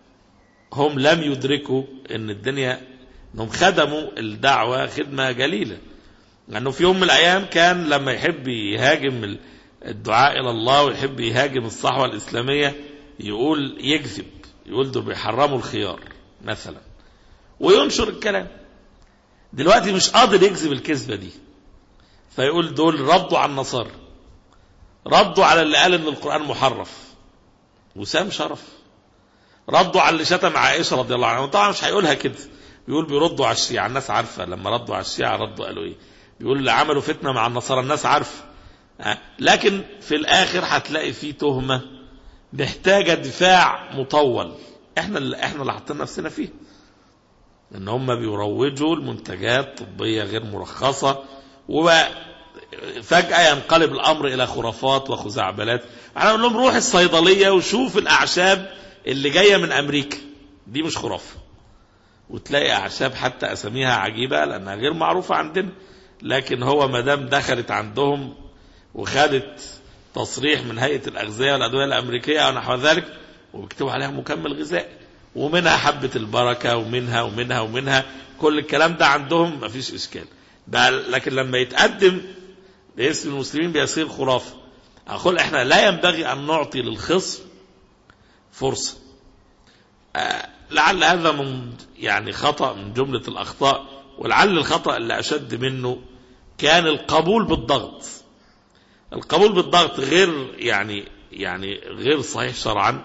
هم لم يدركوا ان الدنيا، انهم خدموا الدعوة خدمة جليلة. لأنه في يوم من الأيام كان لما يحب يهاجم الدعاء إلى الله ويحب يهاجم الصحوة الإسلامية يقول يكذب، يقول دول بيحرموا الخيار مثلا، وينشر الكلام. دلوقتي مش قادر يكذب الكذبة دي، فيقول دول ردوا على النصارى، ردوا على اللي قال ان القرآن محرف وسام شرف، ردوا على اللي شتم عائشة رضي الله عنها. طبعا مش هيقولها كده، بيقول بيردوا على الشيعة. الناس عارفة لما ردوا على الشيعة ردوا قالوا ايه، بيقول اللي عملوا فتنة مع النصارى الناس عارفة. لكن في الآخر هتلاقي فيه تهمة محتاجة دفاع مطول. احنا اللي احنا اللي حطينا نفسنا فيه، ان هم بيروجوا المنتجات طبية غير مرخصة، وفجأة ينقلب الأمر إلى خرافات وخزعبلات. أنا أقول لهم روح الصيدلية وشوف الأعشاب اللي جاية من أمريكا، دي مش خرافة، وتلاقي أعشاب حتى أساميها عجيبة لأنها غير معروفة عندنا، لكن هو مدام دخلت عندهم وخدت تصريح من هيئة الأغذية والأدوية الأمريكية أو نحو ذلك، وبيكتبوا عليها مكمل غذائي، ومنها حبة البركة ومنها ومنها ومنها كل الكلام ده عندهم مفيش إشكال. لكن لما يتقدم باسم المسلمين بيصير خرافة. أقول إحنا لا ينبغي أن نعطي للخصم فرصة. آه لعل هذا من يعني خطأ من جملة الأخطاء، ولعل الخطأ اللي أشد منه كان القبول بالضغط. القبول بالضغط غير يعني يعني غير صحيح شرعا.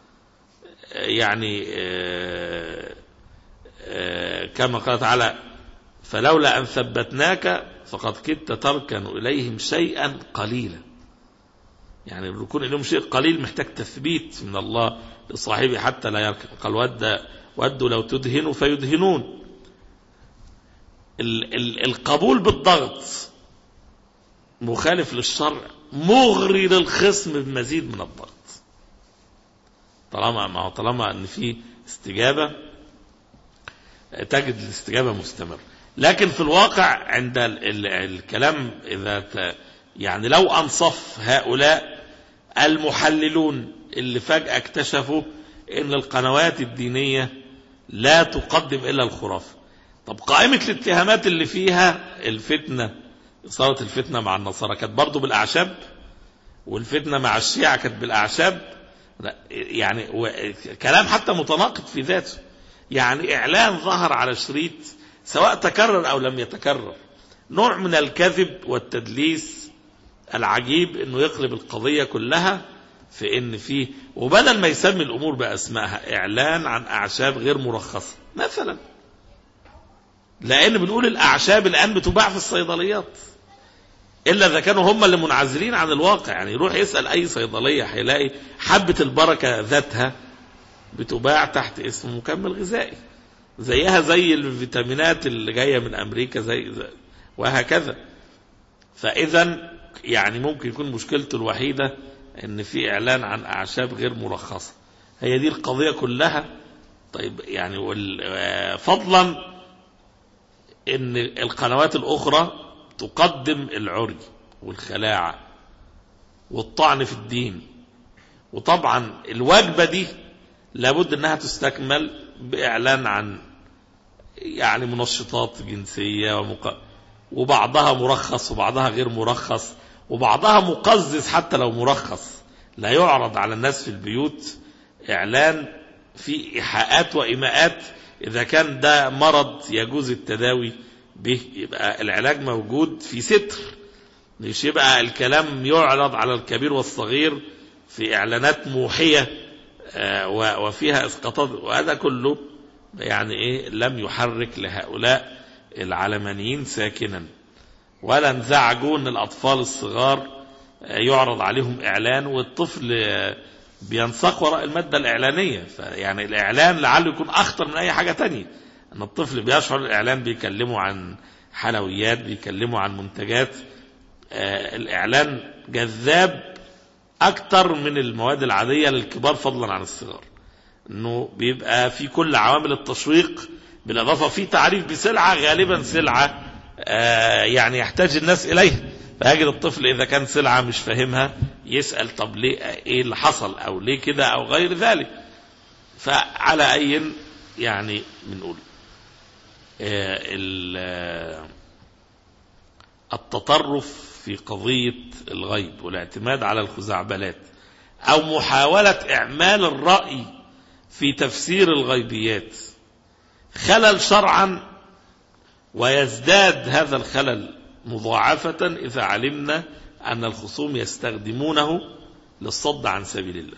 يعني آه آه كما قال تعالى فلولا أن ثبتناك فقد كدت تركن إليهم شيئا قليلا. يعني الركون إليهم شيء قليل محتاج تثبيت من الله لصاحبه حتى لا يركن. قال ود ودوا لو تدهنوا فيدهنون. ال ال القبول بالضغط مخالف للشرع، مغري للخصم بمزيد من الضغط. طالما ما طالما ان في استجابه تجد الاستجابه مستمر. لكن في الواقع عند ال ال الكلام اذا يعني لو انصف هؤلاء المحللون اللي فجأة اكتشفوا ان القنوات الدينية لا تقدم الا الخرافة. طب قائمة الاتهامات اللي فيها الفتنة، صارت الفتنة مع النصارى كانت برضو بالأعشاب، والفتنة مع الشيعة كانت بالأعشاب. يعني كلام حتى متناقض في ذاته. يعني إعلان ظهر على شريط سواء تكرر أو لم يتكرر، نوع من الكذب والتدليس العجيب انه يقلب القضية كلها في ان فيه، وبدل ما يسمي الامور باسمائها، اعلان عن اعشاب غير مرخصة مثلا، لان بنقول الاعشاب الان بتباع في الصيدليات. إلا إذا كانوا هم اللي منعزلين عن الواقع. يعني يروح يسأل أي صيدلية هيلاقي حبة البركة ذاتها بتباع تحت اسم مكمل غذائي، زيها زي الفيتامينات اللي جاية من أمريكا زي, زي وهكذا. فإذا يعني ممكن يكون مشكلته الوحيدة إن في إعلان عن أعشاب غير مرخصة، هي دي القضية كلها. طيب يعني فضلا إن القنوات الأخرى تقدم العري والخلاعة والطعن في الدين، وطبعا الوجبة دي لابد أنها تستكمل بإعلان عن يعني منشطات جنسية ومق... وبعضها مرخص وبعضها غير مرخص وبعضها مقزز حتى لو مرخص، لا يعرض على الناس في البيوت إعلان في إيحاءات وإيماءات. إذا كان ده مرض يجوز التداوي به يبقى العلاج موجود في ستر، مش يبقى الكلام يعرض على الكبير والصغير في إعلانات موحية وفيها إسقاطات. وهذا كله يعني إيه لم يحرك لهؤلاء العلمانيين ساكنا، ولا انزعجوا أن الأطفال الصغار يعرض عليهم إعلان والطفل بينساق وراء المادة الإعلانية. فيعني الإعلان لعله يكون أخطر من أي حاجة تانية، أن الطفل بيشعر الإعلان بيكلموا عن حلويات، بيكلموا عن منتجات. آه الإعلان جذاب أكتر من المواد العادية للكبار فضلا عن الصغار، أنه بيبقى في كل عوامل التشويق، بالإضافة في تعريف بسلعة غالبا سلعة آه يعني يحتاج الناس إليها. فيجد الطفل إذا كان سلعة مش فاهمها يسأل طب ليه إيه اللي حصل أو ليه كده أو غير ذلك. فعلى أي يعني بنقول التطرف في قضية الغيب والاعتماد على الخزعبلات أو محاولة إعمال الرأي في تفسير الغيبيات خلل شرعا، ويزداد هذا الخلل مضاعفة إذا علمنا أن الخصوم يستخدمونه للصد عن سبيل الله.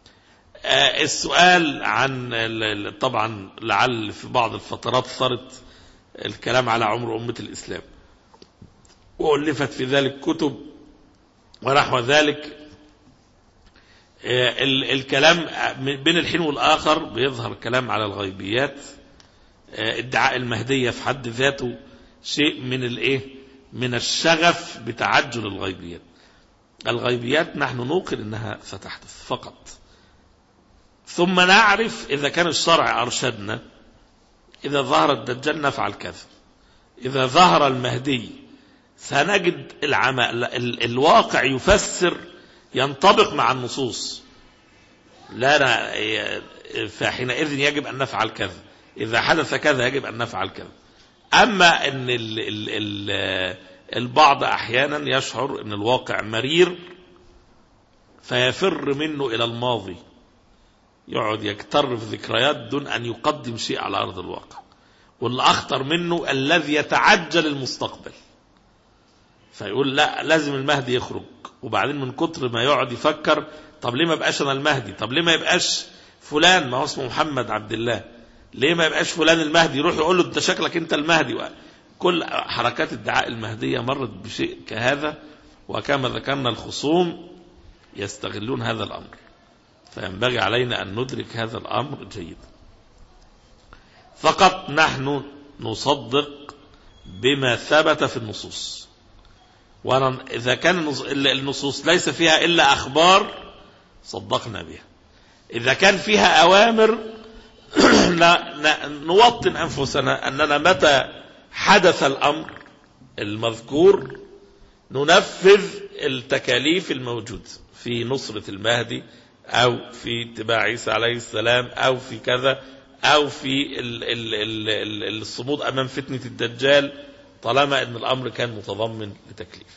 السؤال عن طبعا لعل في بعض الفترات صارت الكلام على عمر أمة الإسلام وألفت في ذلك كتب ونحو ذلك. الكلام بين الحين والآخر بيظهر كلام على الغيبيات. ادعاء المهدية في حد ذاته شيء من الايه من الشغف بتعجل الغيبيات. الغيبيات نحن نوقن انها ستحدث فقط، ثم نعرف إذا كان الشرع أرشدنا إذا ظهر الدجال نفعل كذا، إذا ظهر المهدي سنجد العمل الواقع يفسر ينطبق مع النصوص، لا فحينئذ يجب أن نفعل كذا، إذا حدث كذا يجب أن نفعل كذا. أما أن ال ال ال البعض أحيانا يشعر أن الواقع مرير فيفر منه إلى الماضي، يقعد يكتر في ذكريات دون أن يقدم شيء على أرض الواقع. واللي أخطر منه الذي يتعجل المستقبل، فيقول لا لازم المهدي يخرج، وبعدين من كتر ما يقعد يفكر طب ليه ما يبقاش أنا المهدي، طب ليه ما يبقاش فلان ما هو اسمه محمد عبد الله، ليه ما يبقاش فلان المهدي، يروح يقول له انت شكلك انت المهدي. كل حركات ادعاء المهدية مرت بشيء كهذا، وكما ذكرنا الخصوم يستغلون هذا الأمر، فينبغي علينا أن ندرك هذا الأمر جيدا. فقط نحن نصدق بما ثبت في النصوص، وإذا كان النصوص ليس فيها إلا أخبار صدقنا بها، إذا كان فيها أوامر نوطن أنفسنا أننا متى حدث الأمر المذكور ننفذ التكاليف الموجودة في نصرة المهدي أو في اتباع عيسى عليه السلام أو في كذا أو في الصمود أمام فتنة الدجال، طالما أن الأمر كان متضمن لتكليف.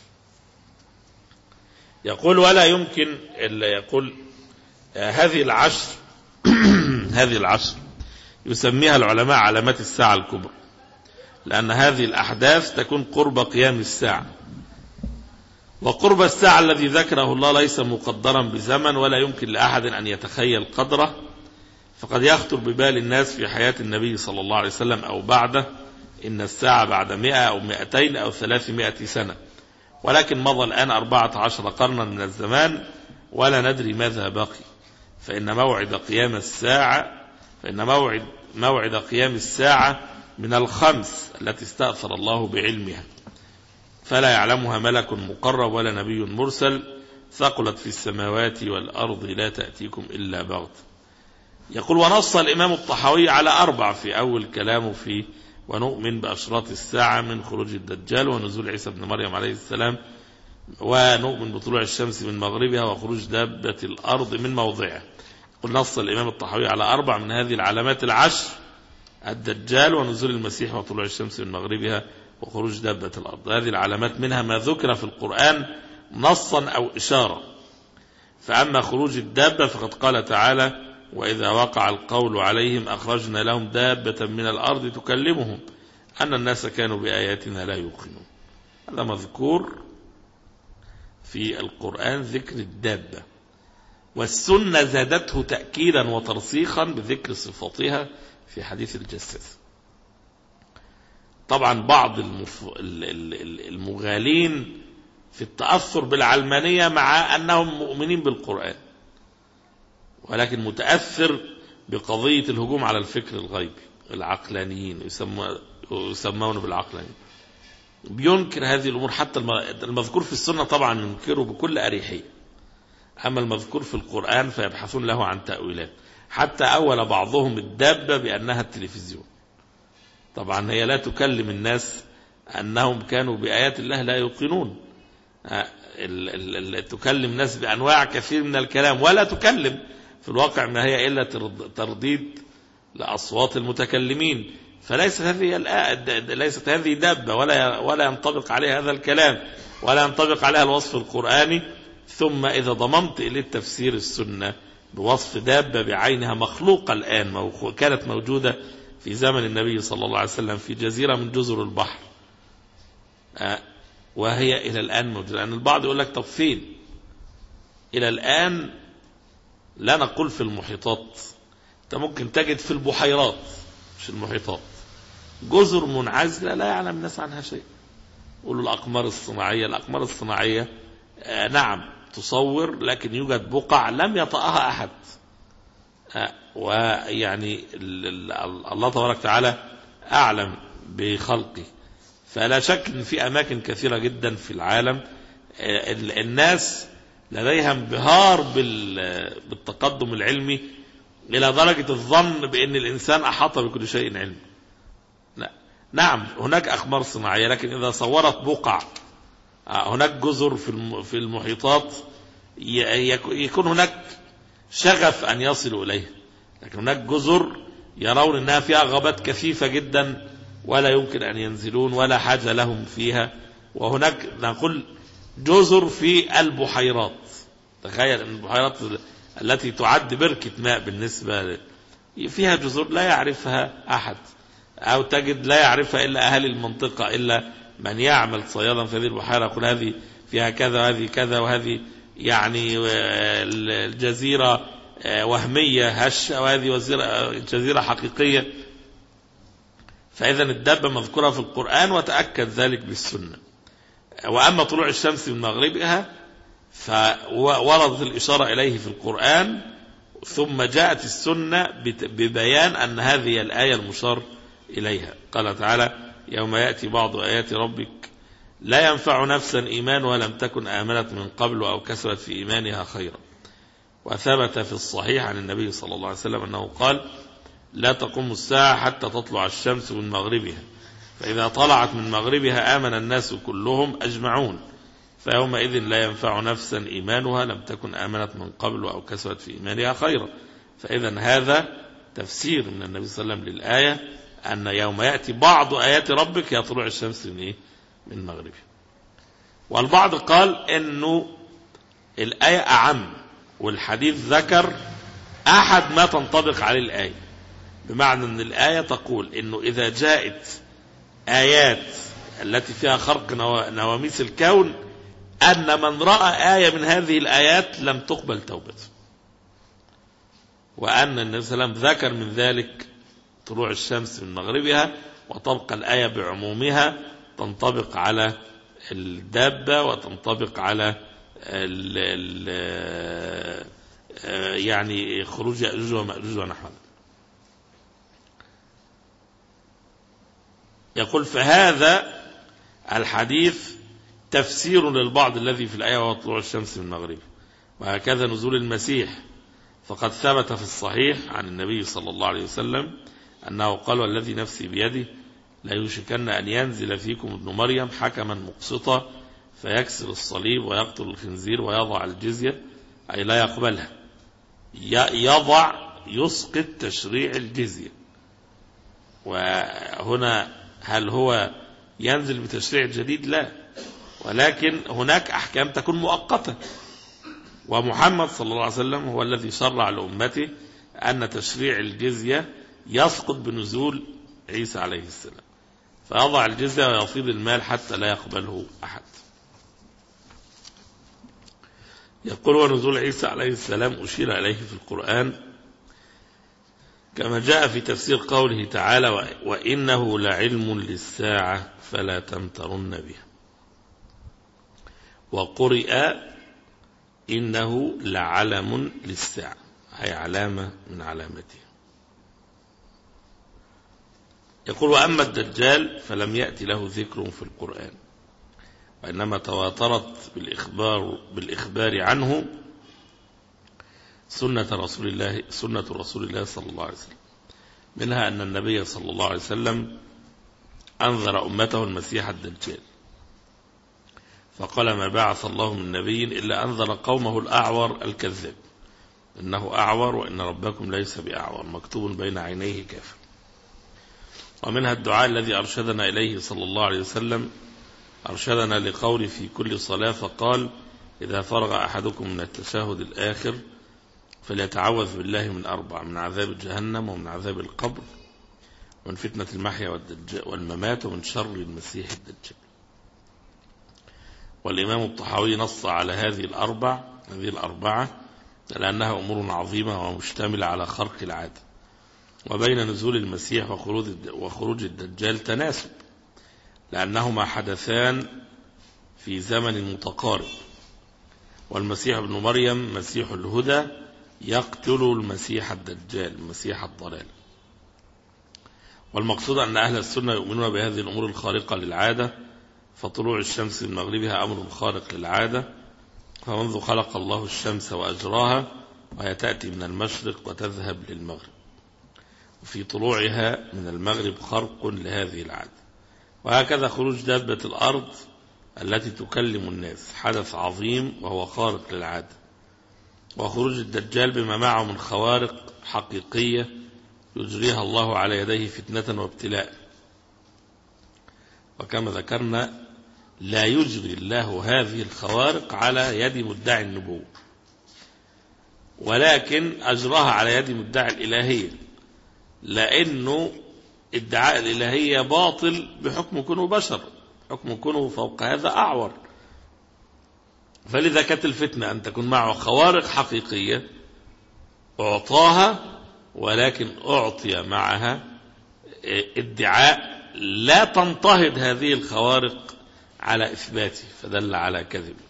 يقول ولا يمكن إلا يقول هذه العشر هذه العشر يسميها العلماء علامات الساعة الكبرى، لأن هذه الأحداث تكون قرب قيام الساعة، وقرب الساعة الذي ذكره الله ليس مقدرا بزمن ولا يمكن لأحد أن يتخيل قدره، فقد يخطر ببال الناس في حياة النبي صلى الله عليه وسلم أو بعده إن الساعة بعد مئة أو مئتين أو ثلاثمائة سنة، ولكن مضى الآن أربعة عشر قرنا من الزمان ولا ندري ماذا بقي. فإن موعد قيام الساعة فإن موعد موعد قيام الساعة من الخمس التي استأثر الله بعلمها، فلا يعلمها ملك مقرب ولا نبي مرسل، ثقلت في السماوات والأرض لا تأتيكم إلا بغت. يقول: ونص الإمام الطحاوي على أربع في أول كلامه في ونؤمن بأشراط الساعة من خروج الدجال ونزول عيسى بن مريم عليه السلام، ونؤمن بطلوع الشمس من مغربها وخروج دابة الأرض من موضعها. قل نص الإمام الطحاوي على أربع من هذه العلامات العشر: الدجال ونزول المسيح وطلوع الشمس من مغربها وخروج دابة الأرض. هذه العلامات منها ما ذكر في القرآن نصا أو إشارة. فأما خروج الدابة فقد قال تعالى: وإذا وقع القول عليهم أخرجنا لهم دابة من الأرض تكلمهم أن الناس كانوا بآياتنا لا يوقنون. هذا مذكور في القرآن ذكر الدابة، والسنة زادته تأكيدا وترسيخا بذكر صفاتها في حديث الجساس. طبعا بعض المف... المغالين في التأثر بالعلمانية مع أنهم مؤمنين بالقرآن، ولكن متأثر بقضية الهجوم على الفكر الغيبي، العقلانيين يسمون بالعقلانيين، بينكر هذه الأمور. حتى المذكور في السنة طبعا ينكره بكل أريحية، أما المذكور في القرآن فيبحثون له عن تأويلات. حتى أول بعضهم الدابة بأنها التلفزيون. طبعا هي لا تكلم الناس أنهم كانوا بآيات الله لا يوقنون، تكلم الناس بأنواع كثير من الكلام، ولا تكلم في الواقع ما هي إلا ترديد لأصوات المتكلمين. فليست هذه ليست هذه دابة، ولا ولا ينطبق عليها هذا الكلام، ولا ينطبق عليها الوصف القرآني. ثم إذا ضممت إلى التفسير السنة بوصف دابة بعينها مخلوقة الآن، كانت موجودة في زمن النبي صلى الله عليه وسلم في جزيرة من جزر البحر، وهي إلى الآن موجودة. لأن البعض يقول لك: طب فين؟ إلى الآن لا نقول في المحيطات، أنت ممكن تجد في البحيرات مش المحيطات جزر منعزلة لا يعلم الناس عنها شيء. يقولوا الأقمار الصناعية. الأقمار الصناعية آه نعم تصور، لكن يوجد بقع لم يطأها أحد. آه ويعني الله تبارك وتعالى أعلم بخلقه. فلا شك أن في أماكن كثيرة جدا في العالم آه الناس لديها انبهار بالتقدم العلمي إلى درجة الظن بأن الإنسان أحاط بكل شيء علم. نعم هناك أقمار صناعية، لكن إذا صورت بقع، هناك جزر في المحيطات يكون هناك شغف أن يصلوا إليه، لكن هناك جزر يرون أنها فيها غابات كثيفة جدا ولا يمكن أن ينزلون ولا حاجة لهم فيها. وهناك نقول جزر في البحيرات. تخيل أن البحيرات التي تعد بركة ماء بالنسبة فيها جزر لا يعرفها أحد، أو تجد لا يعرفها إلا أهل المنطقة، إلا من يعمل صيادا في هذه البحيرة يقول هذه فيها كذا وهذه كذا وهذه يعني الجزيرة وهمية هشة وهذه جزيرة حقيقية. فإذا الدابة مذكورة في القرآن وتأكد ذلك بالسنة. وأما طلوع الشمس من مغربها فوردت الإشارة إليه في القرآن، ثم جاءت السنة ببيان أن هذه الآية المشار إليها. قال تعالى: يوم يأتي بعض آيات ربك لا ينفع نفسا إيمانها لم تكن آمنت من قبل أو كسبت في إيمانها خيرا. وثبت في الصحيح عن النبي صلى الله عليه وسلم أنه قال: لا تقوم الساعة حتى تطلع الشمس من مغربها، فإذا طلعت من مغربها آمن الناس كلهم أجمعون، فيومئذ لا ينفع نفسا إيمانها لم تكن آمنت من قبل أو كسبت في إيمانها خيرا. فإذا هذا تفسير من النبي صلى الله عليه وسلم للآية أن يوم يأتي بعض آيات ربك يطلع الشمس من إيه؟ من مغربها. والبعض قال إنه الآية أعم، والحديث ذكر أحد ما تنطبق عليه الآية، بمعنى أن الآية تقول إنه إذا جاءت آيات التي فيها خرق نواميس الكون أن من رأى آية من هذه الآيات لم تقبل توبته، وأن النبي صلى الله عليه وسلم ذكر من ذلك طلوع الشمس من مغربها، وتبقى الآية بعمومها تنطبق على الدابة وتنطبق على ال ال يعني خروج يأجوج ومأجوج ونحوه. يقول فهذا الحديث تفسير للبعض الذي في الآية وهو طلوع الشمس من المغرب. وهكذا نزول المسيح، فقد ثبت في الصحيح عن النبي صلى الله عليه وسلم أنه قال والذي نفسي بيده لا يوشكن أن ينزل فيكم ابن مريم حكما مقسطا فيكسر الصليب ويقتل الخنزير ويضع الجزية، أي لا يقبلها. يضع يسقط تشريع الجزية. وهنا هل هو ينزل بتشريع جديد؟ لا، ولكن هناك أحكام تكون مؤقتة، ومحمد صلى الله عليه وسلم هو الذي شرع لأمته أن تشريع الجزية يسقط بنزول عيسى عليه السلام، فيضع الجزية ويفيض المال حتى لا يقبله أحد. يقول ونزول عيسى عليه السلام أشير إليه في القرآن كما جاء في تفسير قوله تعالى وإنه لعلم للساعة فلا تمترن بها، وقرئ إنه لعلم للساعة، أي علامة من علامته. يقول وأما الدجال فلم يأتي له ذكر في القرآن، وإنما تواترت بالإخبار, بالإخبار عنه سنة رسول الله سنة رسول الله صلى الله عليه وسلم، منها أن النبي صلى الله عليه وسلم أنذر أمته المسيح الدجال، فقال ما بعث الله من نبي إلا أنذر قومه الأعور الكذاب إنه أعور وإن ربكم ليس بأعور مكتوب بين عينيه كافر. ومنها الدعاء الذي أرشدنا إليه صلى الله عليه وسلم، أرشدنا لقول في كل صلاة فقال إذا فرغ أحدكم من التشهد الآخر فليتعوذ بالله من أربع: من عذاب جهنم ومن عذاب القبر ومن فتنة المحيا والممات ومن شر المسيح الدجال. والإمام الطحاوي نص على هذه الأربع هذه الأربعة لأنها أمور عظيمة ومشتملة على خرق العادة، وبين نزول المسيح وخروج الدجال تناسب، لأنهما حدثان في زمن متقارب، والمسيح ابن مريم مسيح الهدى يقتل المسيح الدجال المسيح الضلال. والمقصود أن أهل السنة يؤمنون بهذه الأمور الخارقة للعادة، فطلوع الشمس من مغربها أمر خارق للعادة، فمنذ خلق الله الشمس وأجراها وهي تأتي من المشرق وتذهب للمغرب، وفي طلوعها من المغرب خرق لهذه العادة. وهكذا خروج دابة الأرض التي تكلم الناس حدث عظيم وهو خارق للعادة، وخروج الدجال بما معه من خوارق حقيقية يجريها الله على يديه فتنة وابتلاء. وكما ذكرنا لا يجري الله هذه الخوارق على يد مدعي النبوة، ولكن أجراها على يد مدعي الإلهية، لأنه ادعاء الإلهية باطل بحكم كونه بشر، حكم كونه فوق هذا أعور. فلذا كانت الفتنة أن تكون معه خوارق حقيقية أعطاها، ولكن أعطي معها ادعاء لا تنتهض هذه الخوارق على إثباته، فدل على كذبه.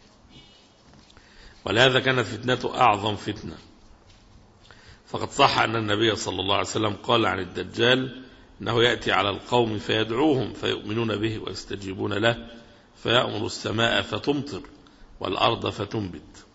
ولهذا كانت فتنته أعظم فتنة، فقد صح أن النبي صلى الله عليه وسلم قال عن الدجال أنه يأتي على القوم فيدعوهم فيؤمنون به ويستجيبون له، فيأمر السماء فتمطر والأرض فتنبت،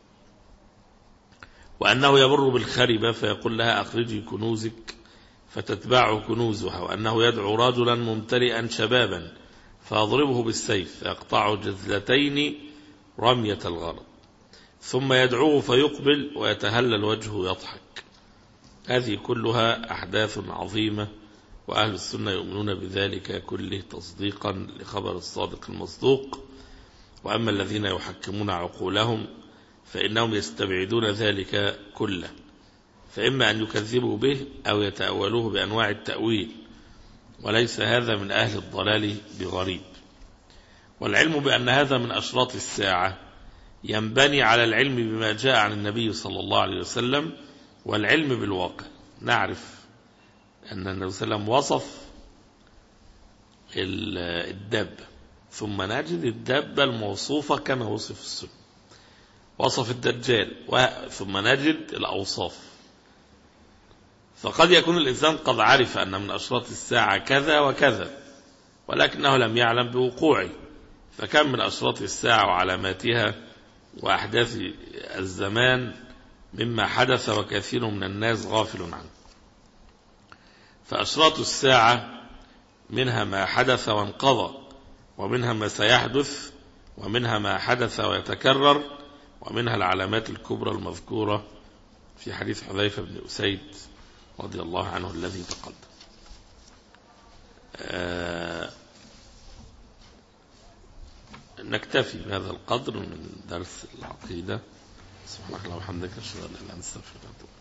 وأنه يمر بالخربة فيقول لها أخرجي كنوزك فتتبعه كنوزها، وأنه يدعو رجلا ممتلئا شبابا فيضربه بالسيف فيقطع جذلتين رمية الغرض، ثم يدعوه فيقبل ويتهلل وجهه يضحك. هذه كلها أحداث عظيمة، وأهل السنة يؤمنون بذلك كله تصديقا لخبر الصادق المصدوق. وأما الذين يحكمون عقولهم فإنهم يستبعدون ذلك كله، فإما أن يكذبوا به أو يتأولوه بأنواع التأويل، وليس هذا من أهل الضلال بغريب. والعلم بأن هذا من أشراط الساعة ينبني على العلم بما جاء عن النبي صلى الله عليه وسلم والعلم بالواقع. نعرف أن النبي صلى الله عليه وسلم وصف الدابة ثم نجد الدابة الموصوفة كما وصف السنة، وصف الدجال، ثم نجد الأوصاف. فقد يكون الإنسان قد عرف أن من أشراط الساعة كذا وكذا، ولكنه لم يعلم بوقوعه. فكم من أشراط الساعة وعلاماتها وأحداث الزمان مما حدث وكثير من الناس غافل عنه. فأشراط الساعة منها ما حدث وانقضى، ومنها ما سيحدث، ومنها ما حدث ويتكرر، ومنها العلامات الكبرى المذكورة في حديث حذيفة بن أسيد رضي الله عنه الذي تقدم. آه نكتفي بهذا القدر من درس العقيدة. سبحانك اللهم وبحمدك، أشهد أن لا إله إلا أنت، أستغفرك.